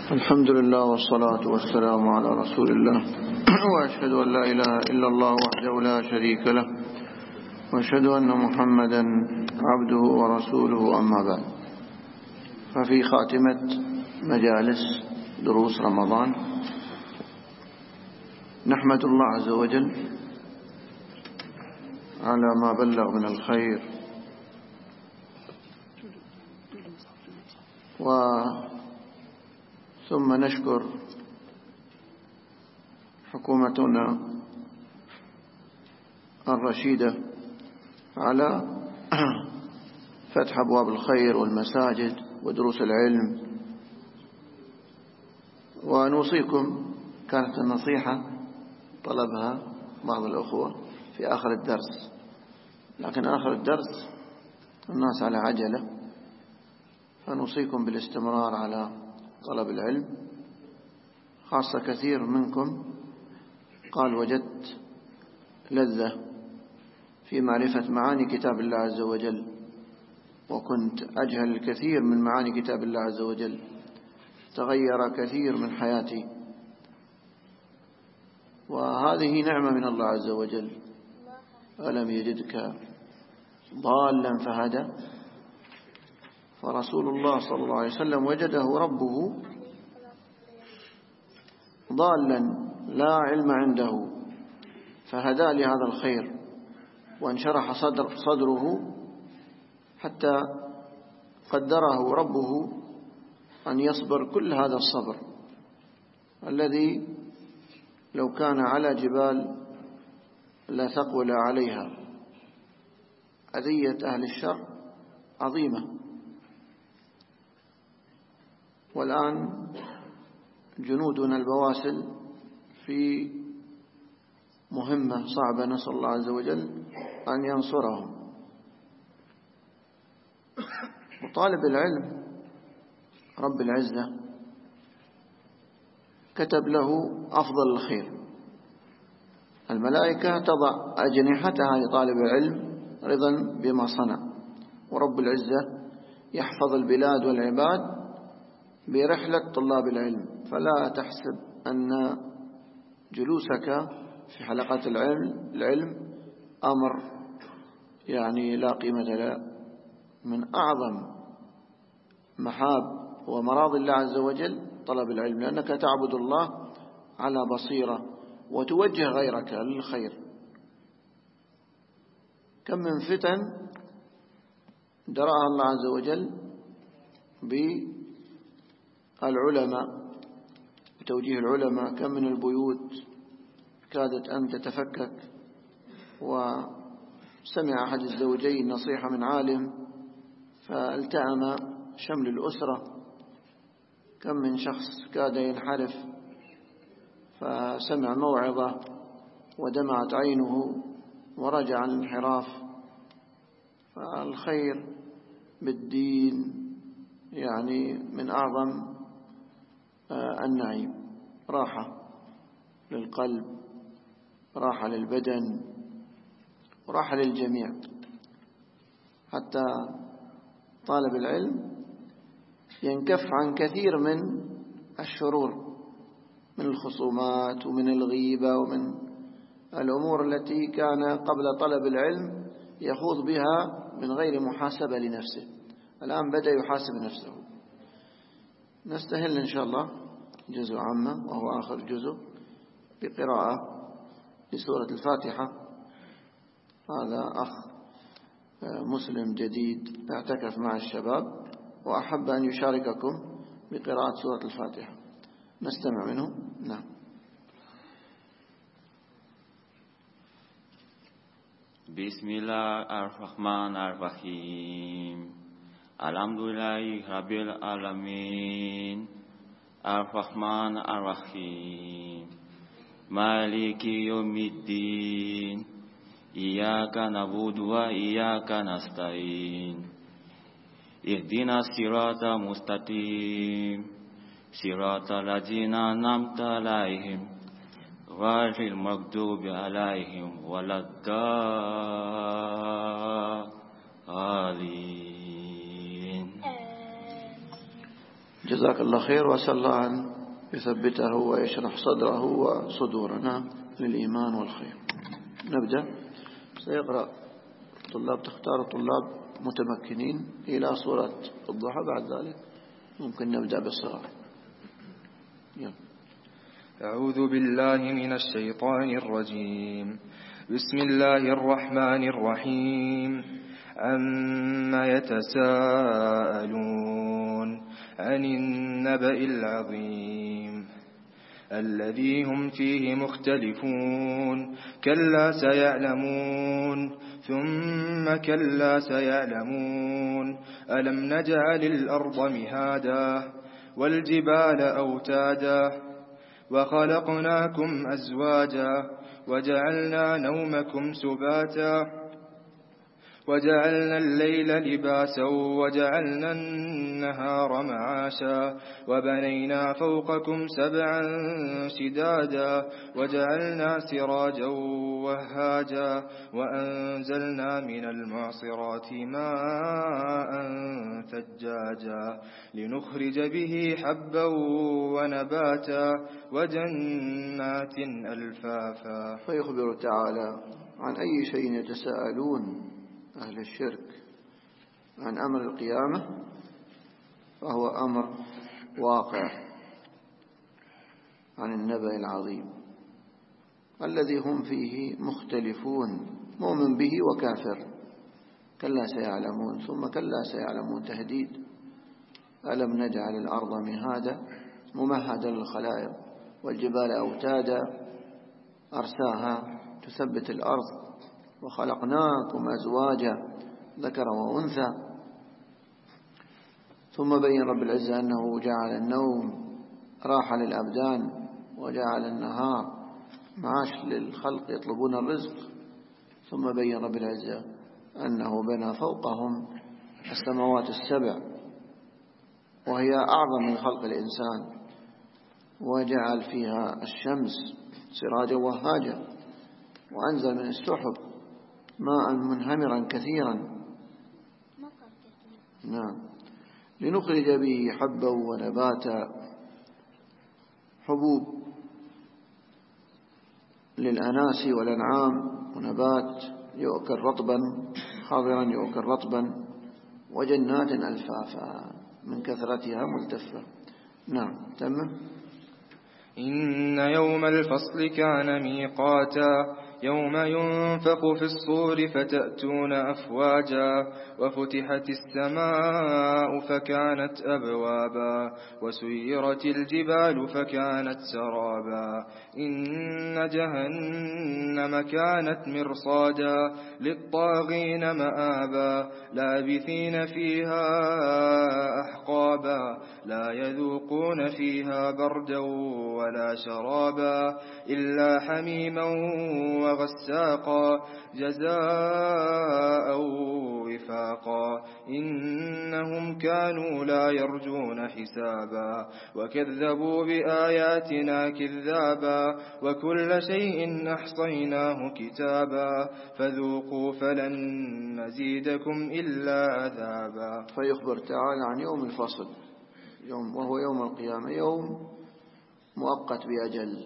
الحمد لله والصلاة والسلام على رسول الله وأشهد أن لا إله إلا الله وحده لا شريك له وأشهد أن محمدا عبده ورسوله أما بعد. ففي خاتمة مجالس دروس رمضان نحمد الله عز وجل على ما بلغ من الخير ثم نشكر حكومتنا الرشيدة على فتح أبواب الخير والمساجد ودروس العلم. ونوصيكم، كانت النصيحة طلبها بعض الأخوة في آخر الدرس، لكن آخر الدرس الناس على عجلة، فنوصيكم بالاستمرار على طلب العلم، خاصة كثير منكم قال وجدت لذة في معرفة معاني كتاب الله عز وجل، وكنت أجهل الكثير من معاني كتاب الله عز وجل، تغير كثير من حياتي، وهذه نعمة من الله عز وجل. ألم يجدك ضالا فهدى، فرسول الله صلى الله عليه وسلم وجده ربه ضالا لا علم عنده، فهدى لهذا الخير وانشرح صدره حتى قدره ربه أن يصبر كل هذا الصبر الذي لو كان على جبال لثقل عليها. أذية أهل الشر عظيمة، والآن جنودنا البواسل في مهمة صعبة، نسأل الله عز وجل أن ينصرهم. وطالب العلم رب العزة كتب له أفضل الخير، الملائكة تضع أجنحتها لطالب العلم رضا بما صنع، ورب العزة يحفظ البلاد والعباد برحلة طلاب العلم. فلا تحسب أن جلوسك في حلقات العلم أمر يعني لا قيمة له. من أعظم محاب ومراضي الله عز وجل طلب العلم، لأنك تعبد الله على بصيرة وتوجه غيرك للخير. كم من فتن درأها الله عز وجل بالعلماء، بتوجيه العلماء. كم من البيوت كادت أن تتفكك وسمع أحد الزوجين نصيحة من عالم فالتأم شمل الأسرة. كم من شخص كاد ينحرف فسمع موعظة ودمعت عينه ورجع عن الانحراف. فالخير بالدين يعني من أعظم النعيم، راحة للقلب، راحة للبدن، راحة للجميع. حتى طالب العلم ينكف عن كثير من الشرور، من الخصومات ومن الغيبة ومن الأمور التي كان قبل طلب العلم يخوض بها من غير محاسبة لنفسه. الآن بدأ يحاسب نفسه. نستهل إن شاء الله جزء عامة وهو آخر جزء بقراءة لسورة الفاتحة. هذا أخ مسلم جديد اعتكف مع الشباب وأحب أن يشارككم بقراءة سورة الفاتحة، نستمع منه. نعم. بسم الله الرحمن الرحيم. الحمد لله رب العالمين الرحمن الرحيم مالك يوم الدين إياك نعبد وإياك نستعين اهدنا الصراط المستقيم صراط الذين أنعمت عليهم غير المغضوب عليهم ولا الضالين. جزاك الله خير، وأسأل الله أن يثبته ويشرح صدره وصدورنا للإيمان والخير. نبدأ. سيقرأ طلاب، تختار طلاب متمكنين إلى سورة الضحى، بعد ذلك ممكن نبدأ بالصغار. أعوذ بالله من الشيطان الرجيم. بسم الله الرحمن الرحيم. عما يتساءلون عن النبأ العظيم الذي هم فيه مختلفون. كلا سيعلمون ثم كلا سيعلمون. ألم نجعل الأرض مهادا والجبال أوتادا وخلقناكم أزواجا وجعلنا نومكم سباتا وجعلنا الليل لباسا وجعلنا النهار معاشا وبنينا فوقكم سبعا شدادا وجعلنا سراجا وهاجا وأنزلنا من المعصرات ماء ثجاجا لنخرج به حبا ونباتا وجنات ألفافا. فيخبر تعالى عن أي شيء يتساءلون أهل الشرك عن أمر القيامة، فهو أمر واقع، عن النبأ العظيم الذي هم فيه مختلفون، مؤمن به وكافر. كلا سيعلمون ثم كلا سيعلمون تهديد. ألم نجعل الأرض مهادا ممهدا للخلائق والجبال أوتادا أرساها تثبت الأرض وخلقناكم أزواجا ذكر وأنثى. ثم بين رب العزة أنه جعل النوم راحة للأبدان وجعل النهار معاش للخلق يطلبون الرزق. ثم بين رب العزة أنه بنى فوقهم السماوات السبع وهي أعظم من خلق الإنسان، وجعل فيها الشمس سراجا وهاجا وأنزل من السحب ماء منهمرا كثيرا. نعم. لنخرج به حبا ونباتا، حبوب للأناس والأنعام، ونبات يؤكل رطبا، خضرا يؤكل رطبا، وجنات ألفافا من كثرتها ملتفة. نعم. تمام. إن يوم الفصل كان ميقاتا يوم ينفخ في الصور فتأتون أفواجا وفتحت السماء فكانت أبوابا وسيرت الجبال فكانت سرابا. إن جهنم كانت مرصادا للطاغين مآبا لابثين فيها أحقابا لا يذوقون فيها بردا ولا شرابا إلا حميما وغساقا جزاء وفاقا. إنهم كانوا لا يرجون حسابا وكذبوا بآياتنا كذابا وكل شيء أحصيناه كتابا فذوقوا فلن نزيدكم إلا عذابا. فيخبر تعالى عن يوم الفصل، وهو يوم القيامة، يوم مؤقت بأجل،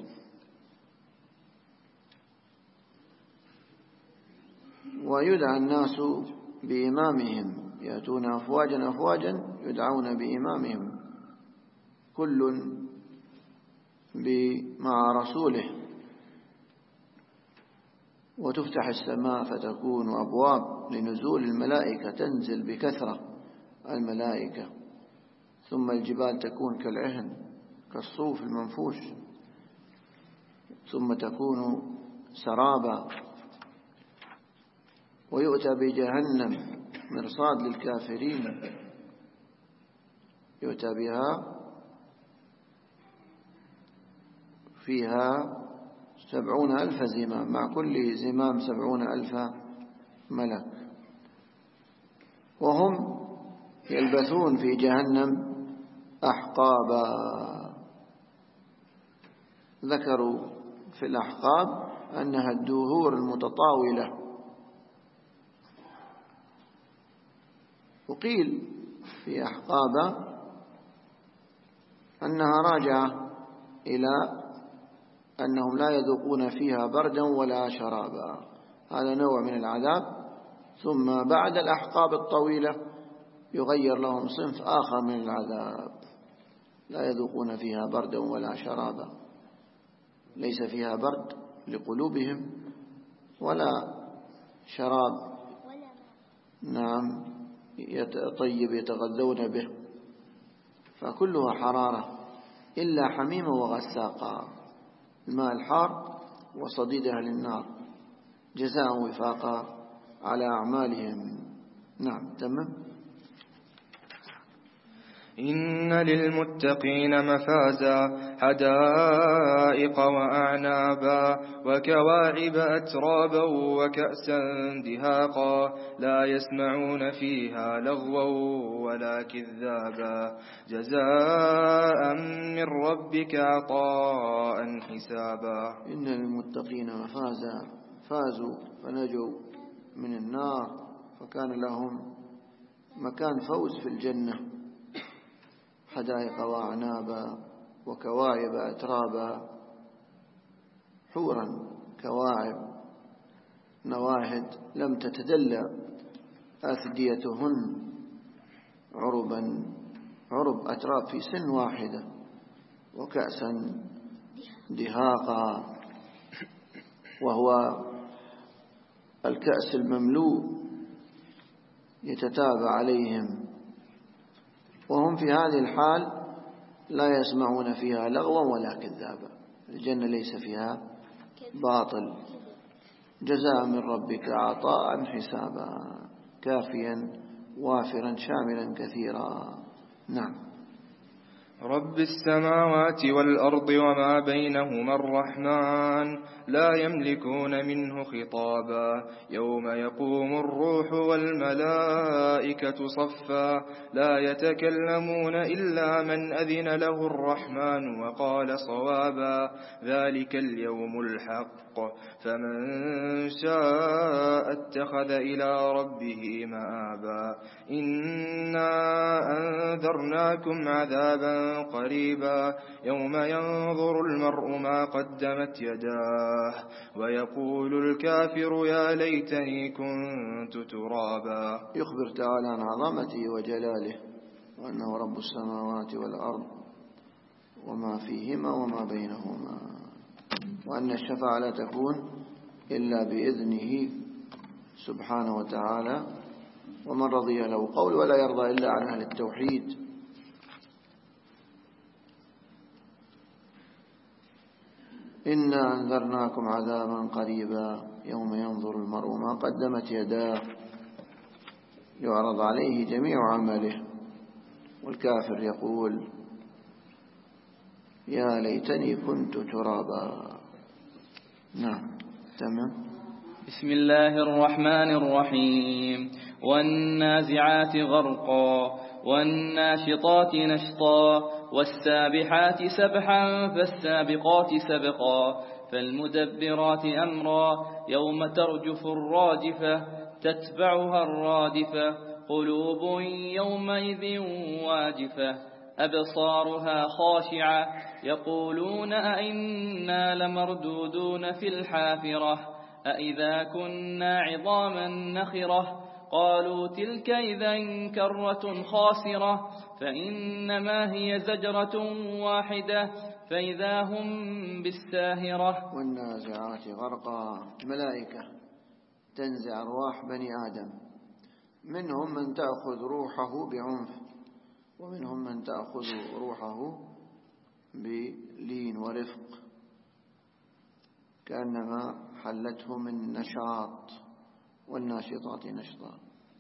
ويدعى الناس بإمامهم، يأتون أفواجا أفواجا يدعون بإمامهم كل مع رسوله، وتفتح السماء فتكون أبواب لنزول الملائكة، تنزل بكثرة الملائكة. ثم الجبال تكون كالعهن كالصوف المنفوش، ثم تكون سرابا. ويؤتى بجهنم مرصاد للكافرين، يؤتى بها فيها 70,000 زمام، مع كل زمام 70,000 ملك، وهم يلبثون في جهنم أحقابا. ذكروا في الأحقاب أنها الدهور المتطاولة، وقيل في أحقاب أنها راجعة إلى أنهم لا يذوقون فيها بردا ولا شرابا، هذا نوع من العذاب. ثم بعد الأحقاب الطويلة يغير لهم صنف آخر من العذاب، لا يذوقون فيها بردا ولا شرابا، ليس فيها برد لقلوبهم ولا شراب نعم طيب يتغذون به، فكلها حرارة إلا حميما وغساقا، الماء الحار وصديد أهل النار، جزاء وفاقا على أعمالهم. نعم تمام. إن للمتقين مفازا حدائق وأعنابا وكواعب أترابا وكأسا دهاقا لا يسمعون فيها لغوا ولا كذابا جزاء من ربك عطاء حسابا. إن للمتقين مفازا، فازوا فنجوا من النار فكان لهم مكان فوز في الجنة، حدائق وأعنابا وكواعب أترابا، حورا كواعب نواهد لم تتدلى أثديتهن عربا، عرب أتراب في سن واحدة، وكأسا دهاقا وهو الكأس المملوء يتتابع عليهم، وهم في هذه الحال لا يسمعون فيها لغوا ولا كذابا، الجنة ليس فيها باطل، جزاء من ربك عطاء حسابا، كافيا وافرا شاملا كثيرا. نعم. رب السماوات والأرض وما بينهما الرحمن لا يملكون منه خطابا يوم يقوم الروح والملائكة صفا لا يتكلمون إلا من أذن له الرحمن وقال صوابا ذلك اليوم الحق فمن شاء اتخذ إلى ربه مآبا. إنا أنذرناكم عذابا قريبا يوم ينظر المرء ما قدمت يداه ويقول الكافر يا ليتني كنت ترابا. يخبر تعالى عن عظمته وجلاله وأنه رب السماوات والأرض وما فيهما وما بينهما، وأن الشفاعة لا تكون إلا بإذنه سبحانه وتعالى، ومن رضي له قول ولا يرضى إلا عن أهل التوحيد. إنا أنذرناكم عذابا قريبا يوم ينظر المرء ما قدمت يداه، يعرض عليه جميع عمله، والكافر يقول يا ليتني كنت ترابا. نعم تمام. بسم الله الرحمن الرحيم. والنازعات غرقا والناشطات نشطا والسابحات سبحا فالسابقات سبقا فالمدبرات أمرا يوم ترجف الراجفة تتبعها الرادفة قلوب يومئذ واجفة أبصارها خاشعة يقولون أئنا لمردودون في الحافرة أئذا كنا عظاما نخرة قالوا تلك إذا كرة خاسرة فإنما هي زجرة واحدة فإذا هم بالساهرة. والنازعات غرقا، ملائكة تنزع أرواح بني آدم، منهم من تأخذ روحه بعنف ومنهم من تأخذ روحه بلين ورفق، كأنما حلته من نشاط، والناشطات نشطا.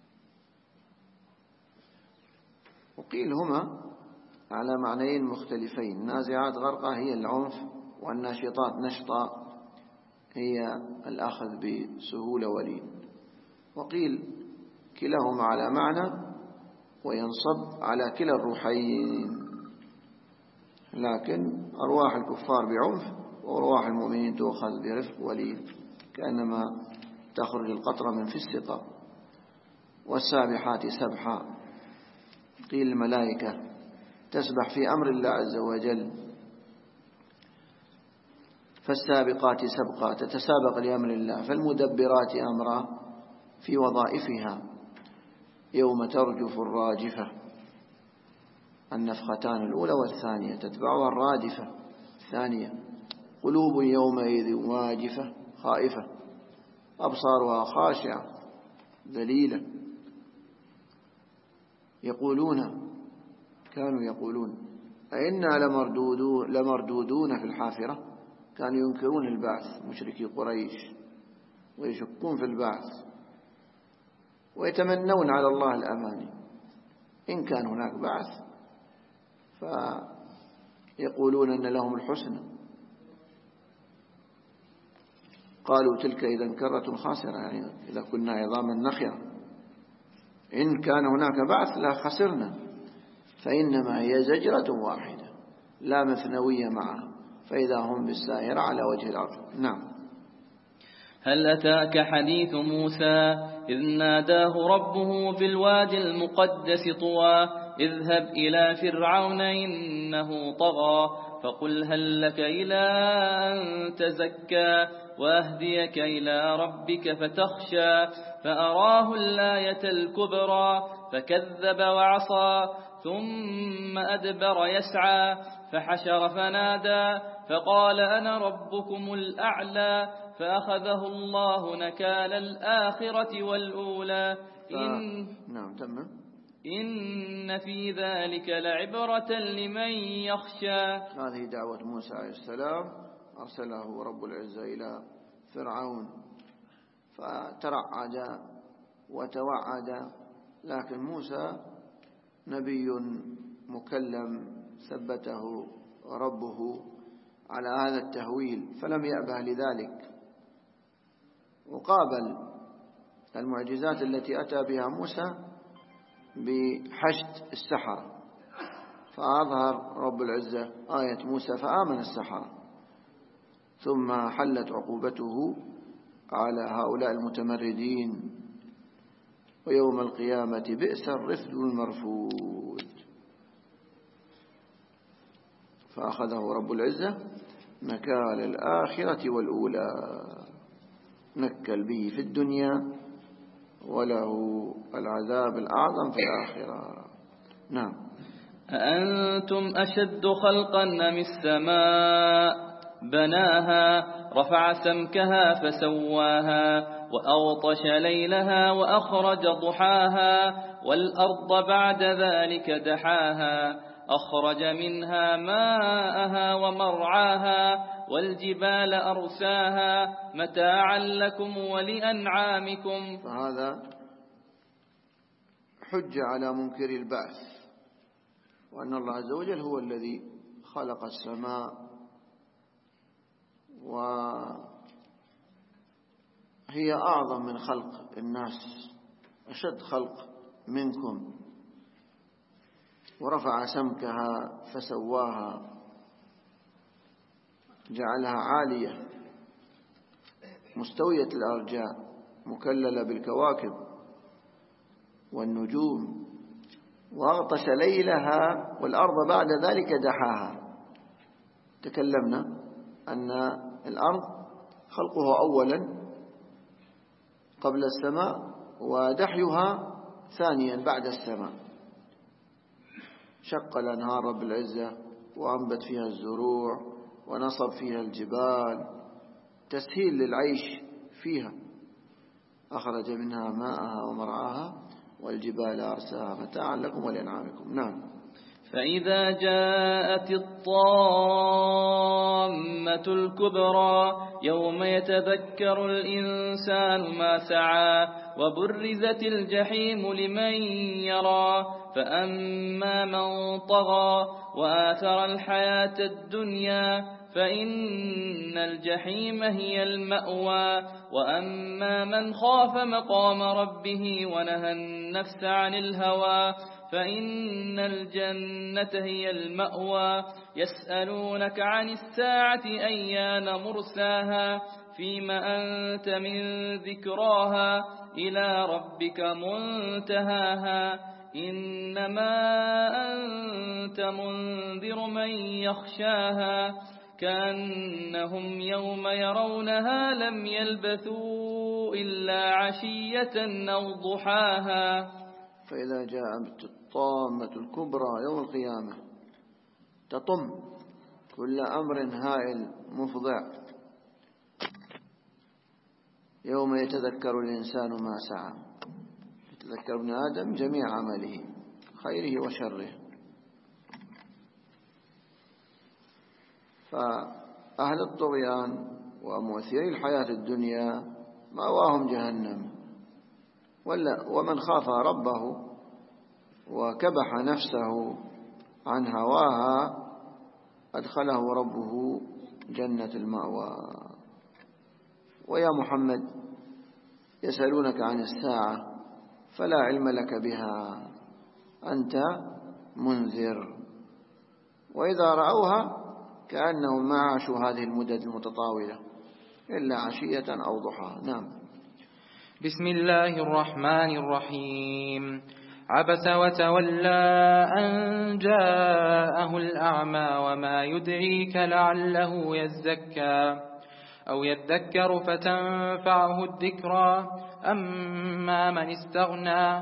وقيل هما على معنيين مختلفين، نازعات غرقا هي العنف، والناشطات نشطا هي الأخذ بسهولة ولين. وقيل كلاهما على معنى وينصب على كلا الروحين، لكن أرواح الكفار بعنف وأرواح المؤمنين تؤخذ برفق ولين، كأنما تخرج القطرة من في السقا. والسابحات سبحا، قيل الملائكة تسبح في أمر الله عز وجل. فالسابقات سبقا تتسابق لأمر الله، فالمدبرات أمرا في وظائفها. يوم ترجف الراجفة، النفختان الأولى والثانية تتبعها الرادفة الثانية. قلوب يومئذ واجفة خائفة أبصارها خاشعة ذليلة. كانوا يقولون أئنا لمردودون في الحافرة. كانوا ينكرون البعث مشركي قريش ويشكون في البعث ويتمنون على الله الأماني إن كان هناك بعث، فيقولون أن لهم الحسنى. قالوا تلك إذا كرة خاسرة، يعني إذا كنا عظاما نخرة إن كان هناك بعث لا خسرنا. فإنما هي زجرة واحدة لا مثنوية معها، فإذا هم بالساهرة على وجه الأرض. نعم. هل أتاك حديث موسى إذ ناداه ربه بالوادي المقدس طوى اذهب إلى فرعون إنه طغى فقل هل لك إلى أن تزكى وأهديك إلى ربك فتخشى فأراه الآية الكبرى فكذب وعصى ثم أدبر يسعى فحشر فنادى فقال أنا ربكم الأعلى فأخذه الله نكال الآخرة والأولى إن في ذلك لعبرة لمن يخشى. هذه دعوة موسى عليه السلام، أرسله رب العزة إلى فرعون فترعد وتوعد، لكن موسى نبي مكلم ثبته ربه على هذا التهويل فلم يأبه لذلك، وقابل المعجزات التي أتى بها موسى بحشد السحرة، فأظهر رب العزة آية موسى فآمن السحرة، ثم حلت عقوبته على هؤلاء المتمردين، ويوم القيامة بئس الرفد المرفود. فأخذه رب العزة نكال الآخرة والأولى، نكل به في الدنيا وله العذاب الأعظم في الآخرة. نعم. أأنتم أشد خلقا أم السماء بناها رفع سمكها فسواها وأغطش ليلها وأخرج ضحاها والأرض بعد ذلك دحاها أخرج منها ماءها ومرعاها والجبال أرساها متاعا لكم ولأنعامكم. فهذا حجة على منكر البعث، وأن الله عز وجل هو الذي خلق السماء وهي أعظم من خلق الناس، أشد خلق منكم، ورفع سمكها فسواها جعلها عالية مستوية الأرجاء مكللة بالكواكب والنجوم، وأغطش ليلها والأرض بعد ذلك دحاها. تكلمنا أن الأرض خلقها أولا قبل السماء ودحيها ثانيا بعد السماء. شق الأنهار رب العزة وأنبت فيها الزروع ونصب فيها الجبال تسهيل للعيش فيها، أخرج منها ماءها ومرعاها والجبال أرساها متاعا لكم ولأنعامكم. نعم. فإذا جاءت الطامة الكبرى يوم يتذكر الإنسان ما سعى وبرزت الجحيم لمن يرى فأما من طغى وآثر الحياة الدنيا فإن الجحيم هي المأوى وأما من خاف مقام ربه ونهى النفس عن الهوى فإن الجنة هي المأوى. يسألونك عن الساعة أيان مرساها فيما أنت من ذكراها إلى ربك منتهاها إنما أنت منذر من يخشاها كأنهم يوم يرونها لم يلبثوا إلا عشية أو ضحاها. فإذا جاءت الطامة الكبرى يوم القيامة تطم كل أمر هائل مفضع، يوم يتذكر الإنسان ما سعى، يتذكر ابن آدم جميع عمله خيره وشره. فأهل الطغيان ومؤثري الحياة الدنيا مأواهم جهنم، ومن خاف ربه وكبح نفسه عن هواها أدخله ربه جنة المأوى. ويا محمد يسألونك عن الساعة فلا علم لك بها أنت منذر، وإذا رأوها كأنهم ما عاشوا هذه المدد المتطاولة إلا عشية أو ضحاها. نعم. بسم الله الرحمن الرحيم. عبس وتولى أن جاءه الأعمى وما يدريك لعله يزكى أو يذكر فتنفعه الذكرى أما من استغنى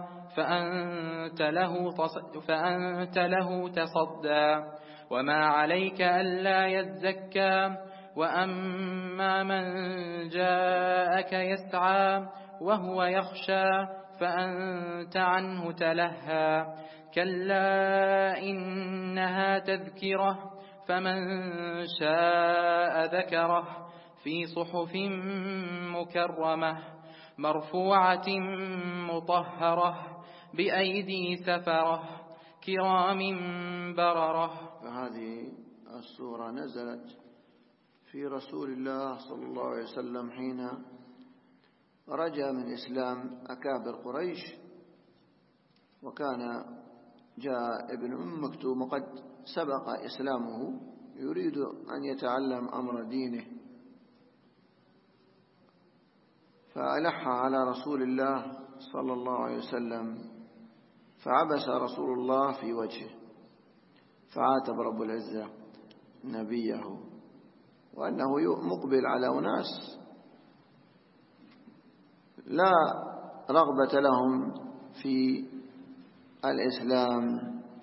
فأنت له تصدى وما عليك ألا يزكى وأما من جاءك يسعى وهو يخشى فأنت عنه تلهى كلا إنها تذكرة فمن شاء ذكره في صحف مكرمة مرفوعة مطهرة بأيدي سفرة كرام بررة. فهذه السورة نزلت في رسول الله صلى الله عليه وسلم حين رجع من إسلام أكابر قريش، وكان جاء ابن أم مكتوم وقد سبق إسلامه يريد أن يتعلم أمر دينه، فألح على رسول الله صلى الله عليه وسلم فعبس رسول الله في وجهه، فعاتب رب العزة نبيه وأنه مقبل على أناس لا رغبة لهم في الإسلام،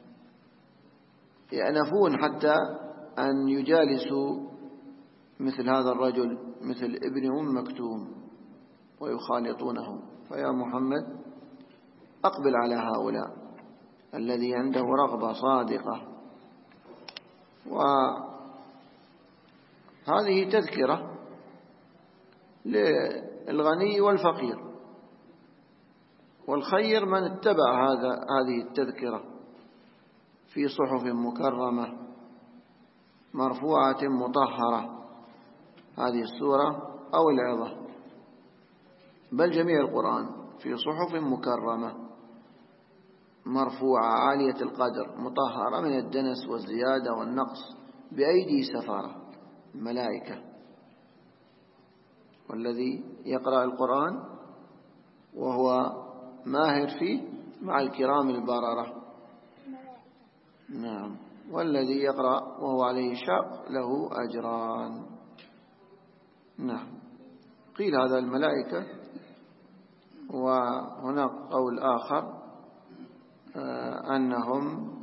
يأنفون حتى أن يجالسوا مثل هذا الرجل مثل ابن أم مكتوم ويخالطونه. فيا محمد أقبل على هؤلاء الذي عنده رغبة صادقة، وهذه تذكرة للغني والفقير، والخير من اتبع هذه التذكرة في صحف مكرمة مرفوعة مطهرة. هذه السورة أو العظة بل جميع القرآن في صحف مكرمة مرفوعة عالية القدر مطهرة من الدنس والزيادة والنقص بأيدي سفارة الملائكة. والذي يقرأ القرآن وهو ماهر فيه مع الكرام البررة. نعم. والذي يقرأ وهو عليه شاق له أجران. نعم. قيل هذا الملائكة، وهناك قول آخر أنهم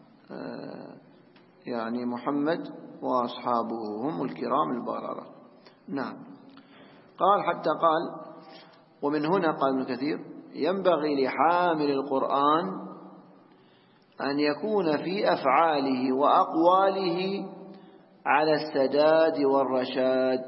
يعني محمد وأصحابه هم الكرام البررة. نعم. قال حتى قال ومن هنا قال ابن كثير ينبغي لحامل القرآن أن يكون في أفعاله وأقواله على السداد والرشاد،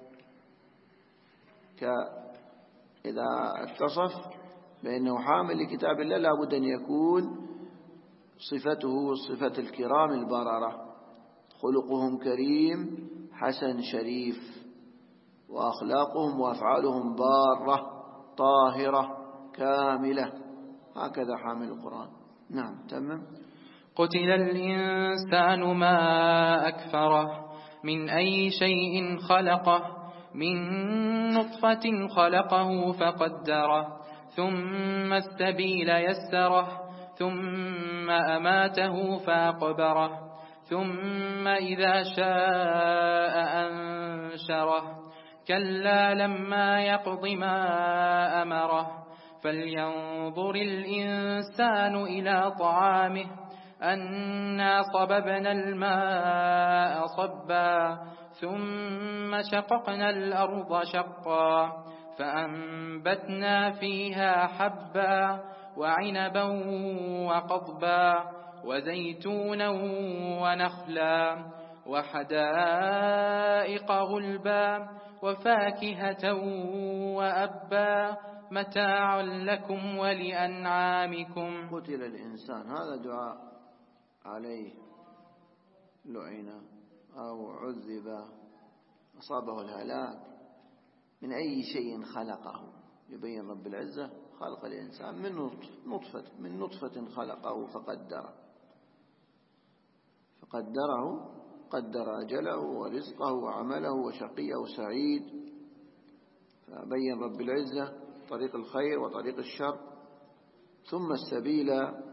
إذا اتصف بأنه حامل لكتاب الله لابد أن يكون صفته صفة الكرام البررة، خلقهم كريم حسن شريف، وأخلاقهم وأفعالهم بارة طاهرة كاملة، هكذا حامل القرآن. نعم. تمام. قتل الإنسان ما أكفره من أي شيء خلقه من نطفة خلقه فقدره ثم السبيل يسره ثم أماته فأقبره ثم إذا شاء أنشره كلا لما يقض ما أمره فلينظر الإنسان إلى طعامه أنا صببنا الماء صبا ثم شققنا الأرض شقا فأنبتنا فيها حبا وعنبا وقضبا وزيتونا ونخلا وحدائق غلبا وفاكهة وأبا متاع لكم ولأنعامكم. قتل الإنسان، هذا دعاء عليه لعن أو عذب أصابه الهلاك من أي شيء خلقه. يبين رب العزة خلق الإنسان من نطفة خلقه فقدره قدر أجله ورزقه وعمله وشقي أو سعيد. فبين رب العزة طريق الخير وطريق الشر، ثم السبيل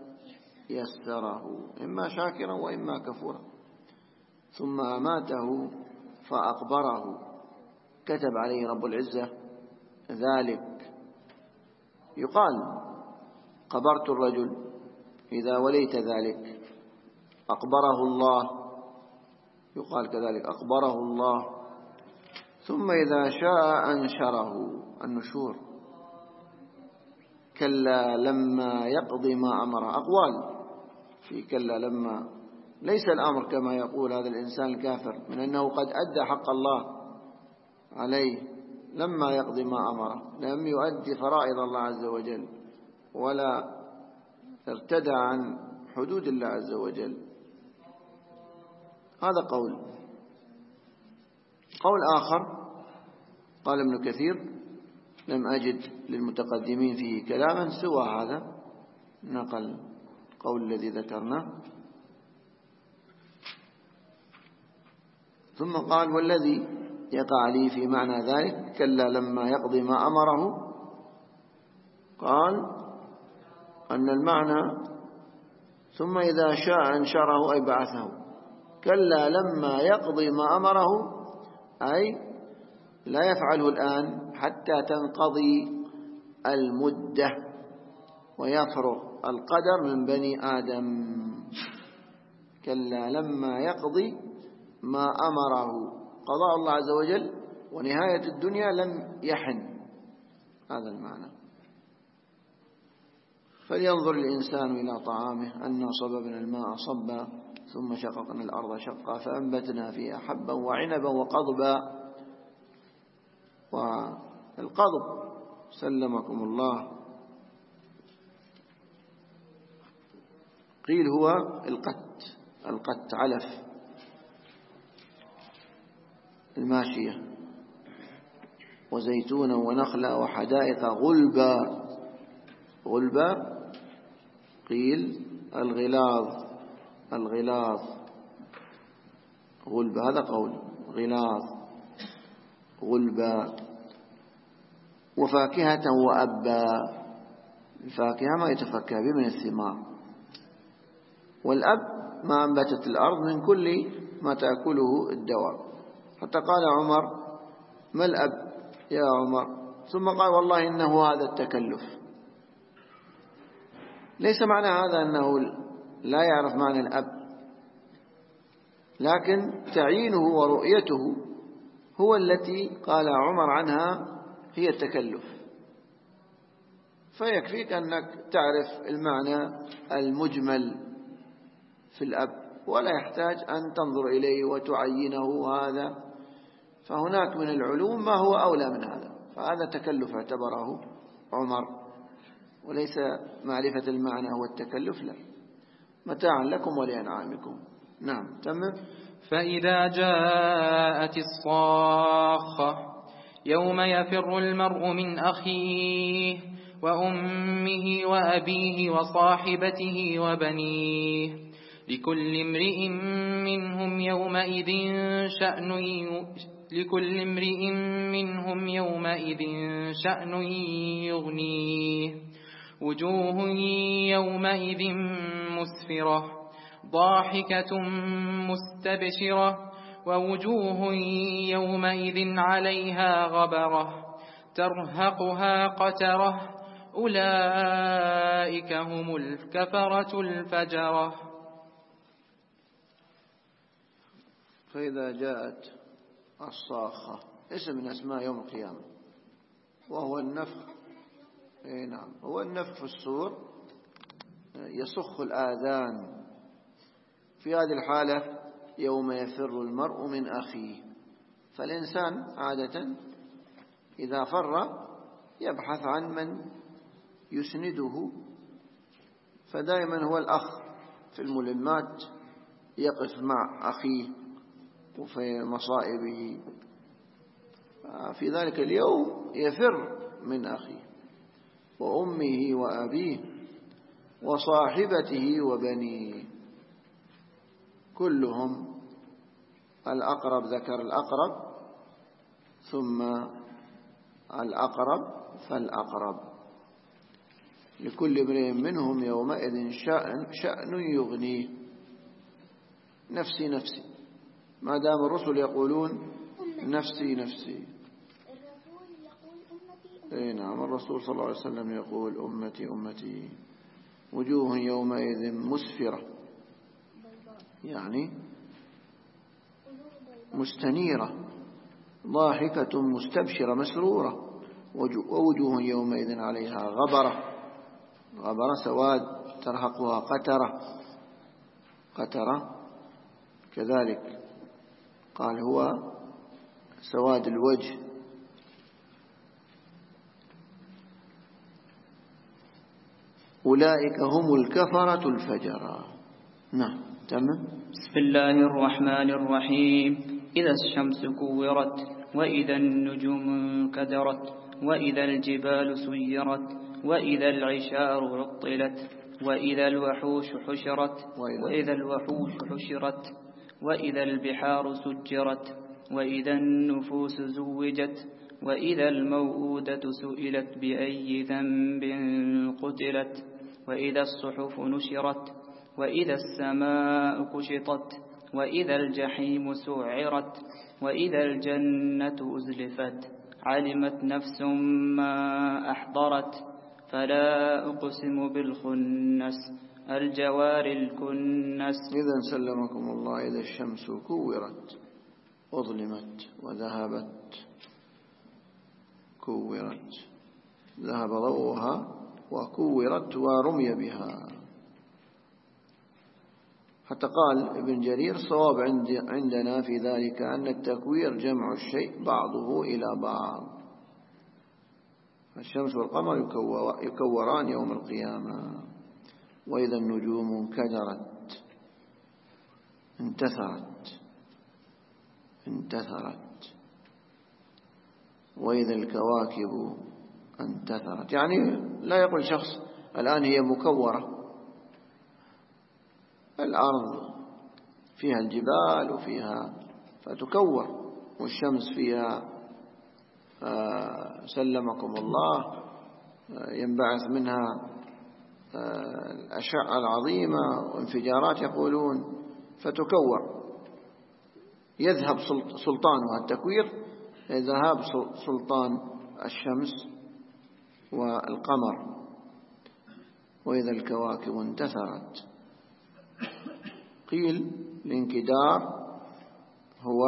يسره إما شاكرا وإما كفورا. ثم أماته فأقبره، كتب عليه رب العزة ذلك. يقال قبرت الرجل إذا وليت ذلك، أقبره الله، يقال كذلك أقبره الله. ثم إذا شاء أنشره، النشور. كلا لما يقضي ما أمره، أقوال في كلا لما، ليس الأمر كما يقول هذا الإنسان الكافر من أنه قد أدى حق الله عليه لما يقضي ما أمره، لم يؤدي فرائض الله عز وجل ولا ارتدى عن حدود الله عز وجل. هذا قول آخر قال ابن كثير لم أجد للمتقدمين فيه كلاما سوى هذا، نقل قول الذي ذكرناه. ثم قال والذي يقع لي في معنى ذلك كلا لما يقضي ما أمره، قال أن المعنى ثم إذا شاء أنشره أي بعثه. كلا لما يقضي ما أمره أي لا يفعله الآن حتى تنقضي المدة ويفرغ القدر من بني آدم. كلا لما يقضي ما أمره، قضاء الله عز وجل ونهاية الدنيا لم يحن، هذا المعنى. فلينظر الإنسان إلى طعامه أنا صببنا الماء صبا ثم شققنا الأرض شقا فأنبتنا فيها حبا وعنبا وقضبا. والقضب سلمكم الله قيل هو القت علف الماشية، وزيتونا ونخلا وحدائق غلبا. غلبا قيل الغلاظ غلبا، هذا قول غلاظ غلبا. وفاكهة وأبا، الفاكهة ما يتفكه به من الثمار، والأب ما أنبتت الأرض من كل ما تأكله الدواب. حتى قال عمر ما الأب يا عمر؟ ثم قال والله إنه هذا التكلف. ليس معنى هذا أنه لا يعرف معنى الأب، لكن تعيينه ورؤيته هو التي قال عمر عنها هي التكلف. فيكفيك أنك تعرف المعنى المجمل في الأب ولا يحتاج أن تنظر إليه وتعينه هذا. فهناك من العلوم ما هو أولى من هذا، فهذا تكلف اعتبره عمر، وليس معرفة المعنى هو التكلف، لا، متاعا لكم ولأنعامكم. نعم تمام. فإذا جاءت الصاخة يوم يفر المرء من أخيه وأمه وأبيه وصاحبته وبنيه لكل امرئ منهم يومئذ شأن يغنيه وجوه يومئذ مسفرة ضاحكة مستبشرة ووجوه يومئذ عليها غبرة ترهقها قترة أولئك هم الكفرة الفجرة. فإذا جاءت الصاخة اسم من أسماء يوم القيامة، وهو النفخ. نعم، هو النفخ في الصور يصخ الآذان. في هذه الحالة يوم يفر المرء من أخيه، فالإنسان عادة إذا فر يبحث عن من يسنده، فدائما هو الأخ في الملمات يقف مع أخيه وفي مصائبه. في ذلك اليوم يفر من أخيه وأمه وأبيه وصاحبته وبنيه، كلهم الأقرب ذكر الأقرب ثم الأقرب فالأقرب، لكل امرئ منهم يومئذ شأن يغنيه. نفسي نفسي، ما دام الرسل يقولون نفسي نفسي. نعم، الرسول صلى الله عليه وسلم يقول أمتي أمتي. وجوه يومئذ مسفرة، يعني مستنيرة، ضاحكة مستبشرة مسرورة. ووجوه يومئذ عليها غبرة، غبرة سواد ترهقها قترة، قترة كذلك قال هو سواد الوجه. أولئك هم الكفرة الفجرة. نعم، تمام. بسم الله الرحمن الرحيم. إذا الشمس كورت وإذا النجوم انكدرت وإذا الجبال سيرت وإذا العشار عطلت وإذا الوحوش حشرت وإذا البحار سجرت وإذا النفوس زوجت وإذا الموءودة سئلت بأي ذنب قتلت وإذا الصحف نشرت وإذا السماء كشطت وإذا الجحيم سعرت وإذا الجنة أزلفت علمت نفس ما أحضرت فلا أقسم بالخنس الجوار الكنس. إذا سلمكم الله إذا الشمس كورت أظلمت وذهبت، كورت ذهب ضوءها وكورت ورمي بها. حتى قال ابن جرير صواب عندنا في ذلك أن التكوير جمع الشيء بعضه إلى بعض. الشمس والقمر يكوران يوم القيامة. وإذا النجوم انكدرت انتثرت وإذا الكواكب انتثرت. يعني لا يقول شخص الآن هي مكورة، الأرض فيها الجبال وفيها فتكور، والشمس فيها سلمكم الله ينبعث منها الأشعة العظيمة وانفجارات يقولون فتكور. يذهب سلطانها التكوير، ذهاب سلطان الشمس والقمر. وإذا الكواكب انتثرت. قيل الانكدار هو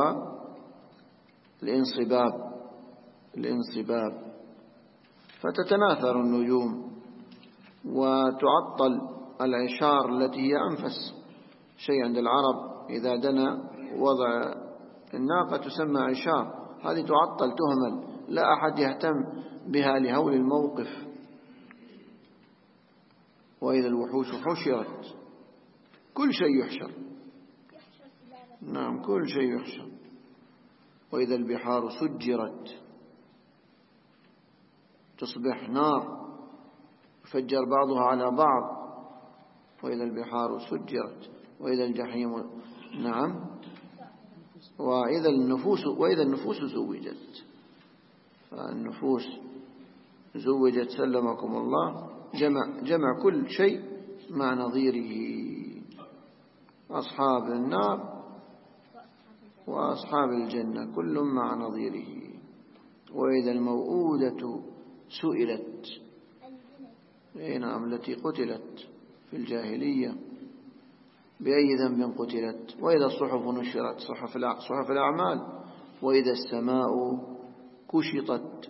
الانصباب، فتتناثر النجوم وتعطل العشار التي هي أنفس شيء عند العرب. إذا دنا وضع الناقة تسمى عشار، هذه تعطل تهمل، لا أحد يهتم بها لهول الموقف. وإذا الوحوش حشرت، كل شيء يحشر. نعم، كل شيء يحشر. وإذا البحار سجرت، تصبح نار يفجر بعضها على بعض. وإذا البحار سجرت وإذا الجحيم، نعم، وإذا النفوس زوجت. فالنفوس زوجت سلمكم الله جمع كل شيء مع نظيره. أصحاب النار وأصحاب الجنة كل مع نظيره. وإذا الموءودة سئلت، نعم، التي قتلت في الجاهلية، بأي ذنب قتلت. وإذا الصحف نشرت، صحف الأعمال. وإذا السماء كشطت،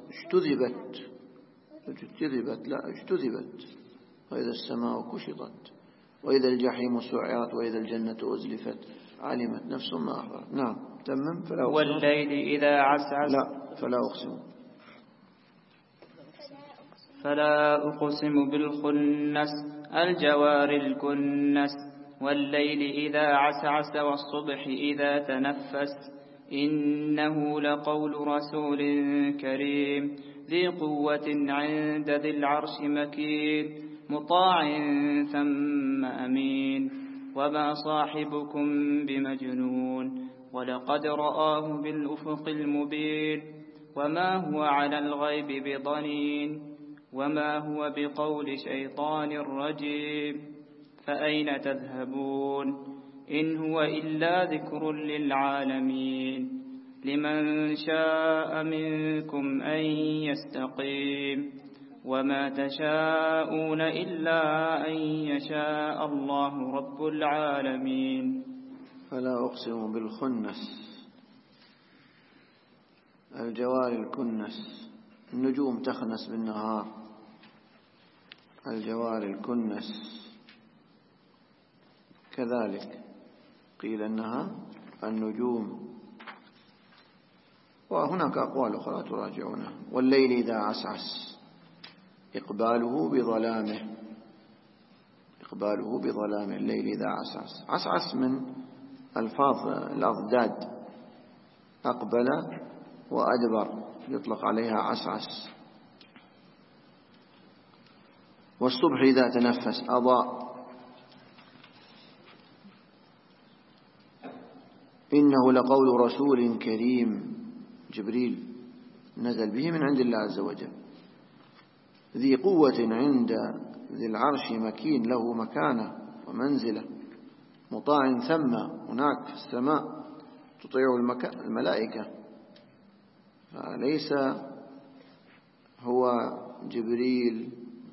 اجتذبت. وإذا السماء كشطت. وإذا الجحيم سعرت. وإذا الجنة أزلفت، علمت نفس ما أحضرت. نعم، تمم. فلا أقسم. والليل إذا عسعس. لا، فلا أقسم. فلا أقسم بالخنس الجوار الكنس. والليل إذا عسعس والصبح إذا تنفس. إنه لقول رسول كريم ذي قوة عند ذي العرش مكين مطاع ثم أمين. وما صاحبكم بمجنون ولقد رآه بالأفق المبين. وما هو على الغيب بضنين وما هو بقول شيطان رجيم. فأين تذهبون إن هو إلا ذكر للعالمين. لمن شاء منكم أن يستقيم. وما تشاءون إلا أن يشاء الله رب العالمين. فلا أقسم بالخنس الجوار الكنس. النجوم تخنس بالنهار. الجوار الكنس كذلك قيل أنها النجوم، وهناك أقوال أخرى تراجعونها. والليل إذا عسعس إقباله بظلامه. الليل إذا عسعس من ألفاظ الأضداد، أقبل وأدبر يطلق عليها عسعس. والصبح إذا تنفس أضاء. إنه لقول رسول كريم، جبريل نزل به من عند الله عز وجل. ذي قوة عند ذي العرش مكين، له مكانة ومنزلة. مطاع ثم، هناك في السماء تطيع الملائكة. فليس هو جبريل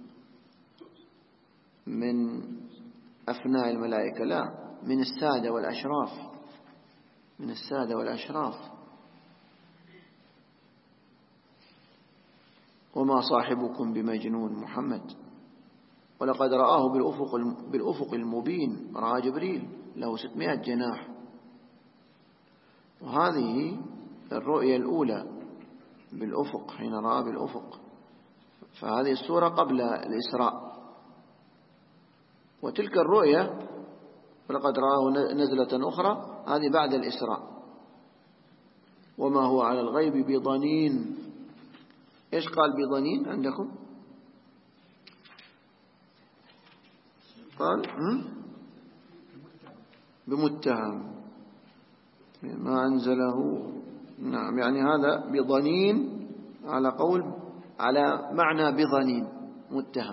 من أفناء الملائكة، لا، من السادة والأشراف. وما صاحبكم بمجنون محمد. ولقد رآه بالأفق المبين. رأى جبريل له 600 جناح. وهذه الرؤية الأولى بالأفق، حين رأى بالأفق. فهذه الصورة قبل الإسراء. وتلك الرؤية ولقد رآه نزلة أخرى، هذه بعد الإسراء. وما هو على الغيب بضنين. إيش قال بضنين عندكم؟ قال بمتهم ما أنزله. نعم، يعني هذا بضنين على معنى بضنين متهم.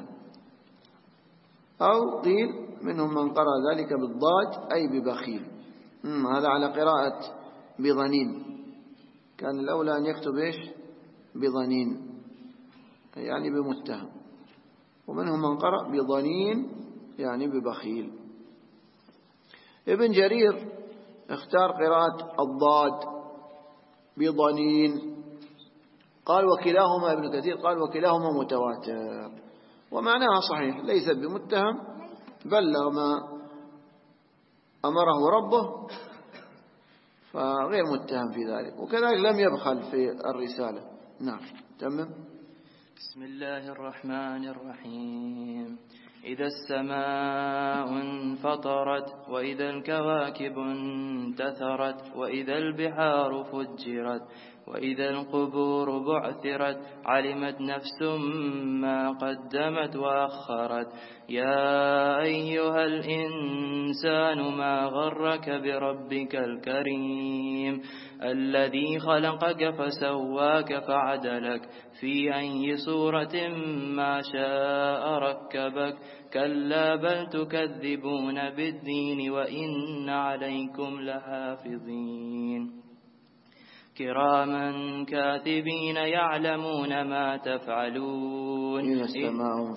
أو قيل منهم من قرأ ذلك بالضاد أي ببخيل. هذا على قراءة بضنين. كان الأولى أن يكتب إيش؟ بضنين، يعني بمتهم. ومنهم من قرأ بضنين يعني ببخيل. ابن جرير اختار قراءة الضاد بضنين. قال وكلاهما، ابن كثير قال وكلاهما متواتر. ومعناها صحيح، ليس بمتهم، بلغ ما أمره ربه، فغير متهم في ذلك. وكذلك لم يبخل في الرسالة. نعم، تمام. بسم الله الرحمن الرحيم. إذا السماء انفطرت وإذا الكواكب انتثرت وإذا البحار فجرت وإذا القبور بعثرت علمت نفس ما قدمت وأخرت يا أيها الإنسان ما غرك بربك الكريم الذي خلقك فسواك فعدلك في أي صورة ما شاء ركبك كلا بل تكذبون بالدين وإن عليكم لحافظين كراما كاتبين يعلمون ما تفعلون. إذا السماء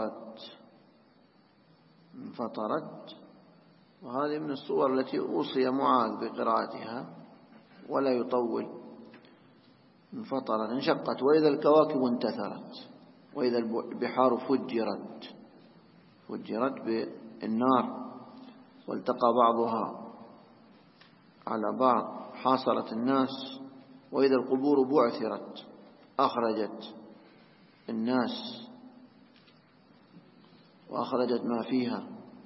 انفطرت، وهذه من الصور التي أوصي معاذ بقراءتها ولا يطول. انفطرت انشقت، وإذا الكواكب انتثرت، وإذا البحار فجرت بالنار والتقى بعضها على بعض حاصرت الناس، وإذا القبور بعثرت أخرجت الناس وأخرجت ما فيها،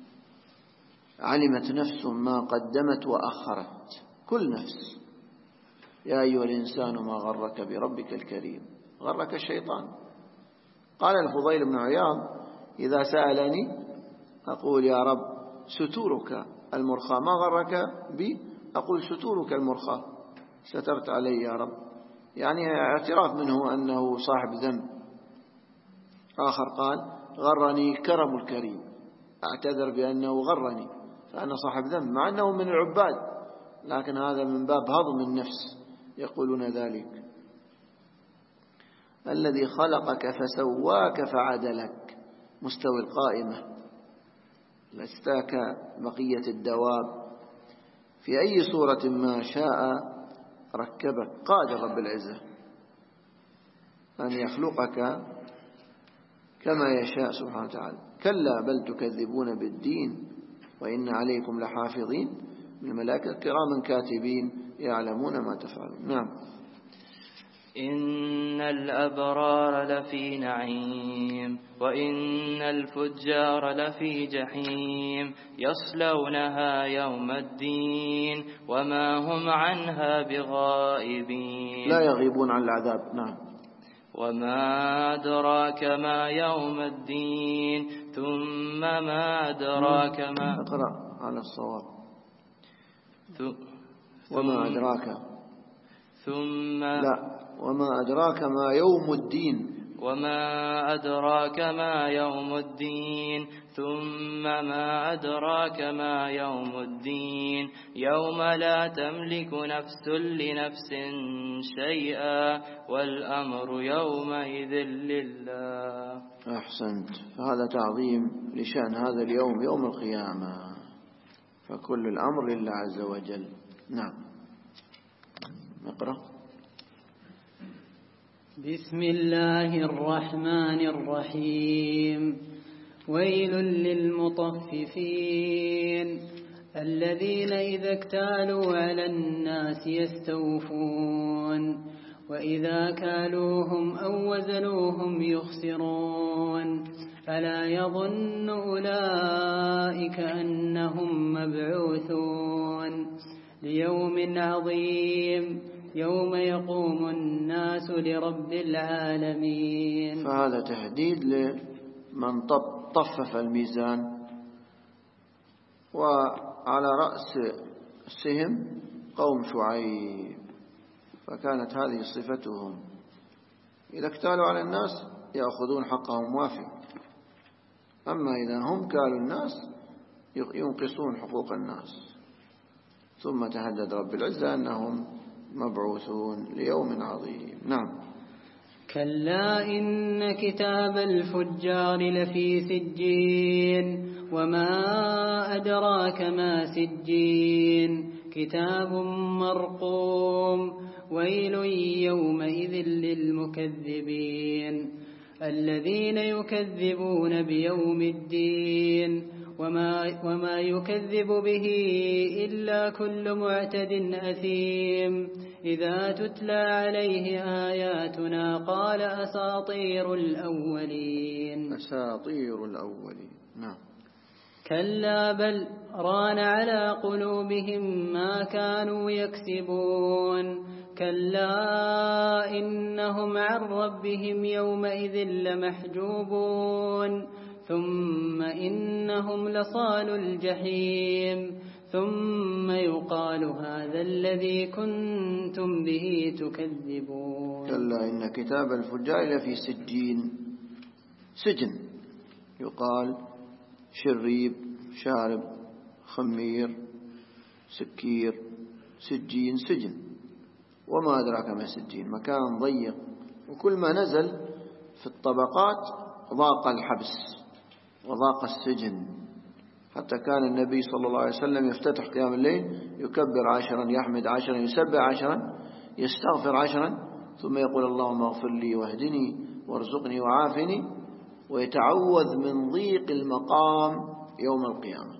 علمت نفس ما قدمت وأخرت، كل نفس. يا أيها الإنسان ما غرك بربك الكريم، غرك الشيطان. قال الفضيل بن عياض إذا سألني أقول يا رب ستورك المرخى، ما غرك بي؟ أقول ستورك المرخى، سترت علي يا رب، يعني اعتراف منه أنه صاحب ذنب. آخر قال غرني كرم الكريم، أعتذر بأنه غرني فأنا صاحب ذنب، مع أنه من العباد، لكن هذا من باب هضم النفس يقولون ذلك. الذي خلقك فسواك فعدلك، مستوى القائمة، لستاك بقية الدواب، في أي صورة ما شاء ركبك. قادر رب العزة أن يخلقك كما يشاء سبحانه وتعالى. كلا بل تكذبون بالدين وإن عليكم لحافظين من الملائكة كراما كاتبين يعلمون ما تفعلون. نعم. إن الأبرار لفي نعيم وإن الفجار لفي جحيم يصلونها يوم الدين وما هم عنها بغائبين. لا يغيبون عن العذاب. نعم. وما أدراك ما يوم الدين ثم ما أدراك ما اقرأ على الصواب. وما أدراك ثم لا وما أدراك ما يوم الدين. وما أدراك ما يوم الدين ثم ما أدراك ما يوم الدين يوم لا تملك نفس لنفس شيئا والأمر يومئذ لله. أحسنت. فهذا تعظيم لشأن هذا اليوم، يوم القيامة، فكل الأمر لله عز وجل. نعم. نقرأ. بسم الله الرحمن الرحيم. ويل للمطففين الذين إذا اكتالوا على الناس يستوفون وإذا كالوهم أو وزنوهم يخسرون ألا يظن أولئك أنهم مبعوثون ليوم عظيم يوم يقوم الناس لرب العالمين. فهذا تهديد لمن طفف الميزان، وعلى رأس السهم قوم شعيب، فكانت هذه صفتهم، إذا اكتالوا على الناس يأخذون حقهم وافي، أما إذا هم كالوا الناس ينقصون حقوق الناس. ثم تهدد رب العزة أنهم مبعوثون ليوم عظيم. نعم. كلا إن كتاب الفجار لفي سجين وما أدراك ما سجين كتاب مرقوم ويل يومئذ للمكذبين الذين يكذبون بيوم الدين وما يكذب به إلا كل معتد أثيم إذا تتلى عليه آياتنا قال أساطير الأولين. أساطير الأولين. نعم. كلا بل ران على قلوبهم ما كانوا يكسبون كلا إنهم عن ربهم يومئذ لمحجوبون ثم إنهم لصال الجحيم ثم يقال هذا الذي كنتم به تكذبون. كلا إن كتاب الفجار لفي سجين، سجن يقال شريب، شارب، خمير، سكير، سجين، سجن. وما أدراك ما سجين، مكان ضيق، وكل ما نزل في الطبقات ضاق الحبس وضاق السجن، حتى كان النبي صلى الله عليه وسلم يفتتح قيام الليل يكبر 10، يحمد 10، يسبح 10، يستغفر 10، ثم يقول اللهم اغفر لي واهدني وارزقني وعافني، ويتعوذ من ضيق المقام يوم القيامة.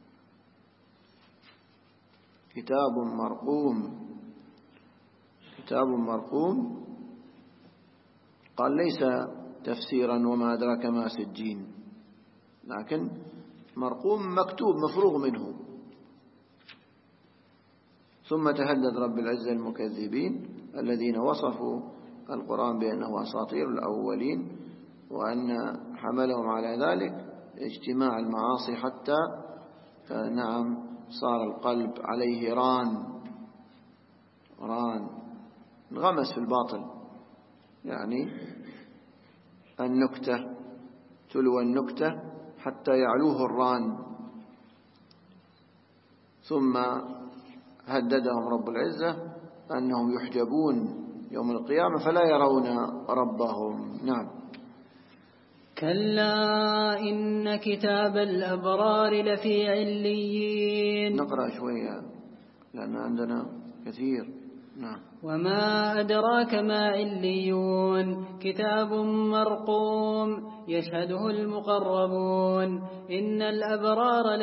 كتاب مرقوم، كتاب مرقوم قال ليس تفسيرا وما أدراك ما سجين، لكن مرقوم مكتوب مفروغ منه. ثم تهدد رب العزة المكذبين الذين وصفوا القرآن بأنه أساطير الأولين، وأن حملهم على ذلك اجتماع المعاصي حتى نعم صار القلب عليه ران انغمس في الباطل، يعني النكتة تلو النكتة حتى يعلوه الران. ثم هددهم رب العزة أنهم يحجبون يوم القيامة فلا يرون ربهم. نعم. كلا إن كتاب الأبرار لفي عليين. نقرأ شوية لأن عندنا كثير. نعم. وما أدراك ما عليون كتاب مرقوم يشهده المقربون إن الأبرار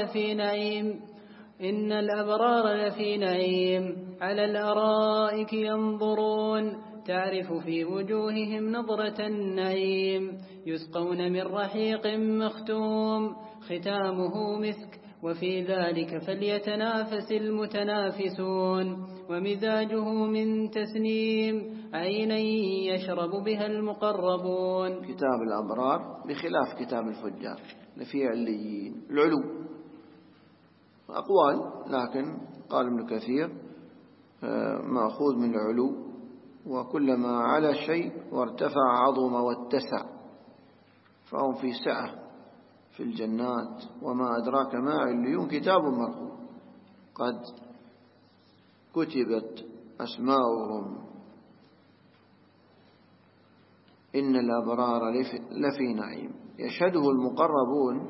لفي نعيم على الأرائك ينظرون تعرف في وجوههم نظرة النعيم يسقون من رحيق مختوم ختامه مسك وفي ذلك فليتنافس المتنافسون ومزاجه من تسنيم عينا يشرب بها المقربون. كتاب الأبرار بخلاف كتاب الفجار لفي عليين، العلو أقوال، لكن قال ابن كثير مأخوذ من العلو، وكلما على شيء وارتفع عظم واتسع، فهم في سعة في الجنات. وما أدراك ما عليون كتاب مرقوم قد كتبت أسماؤهم إن الأبرار لفي نعيم يشهده المقربون،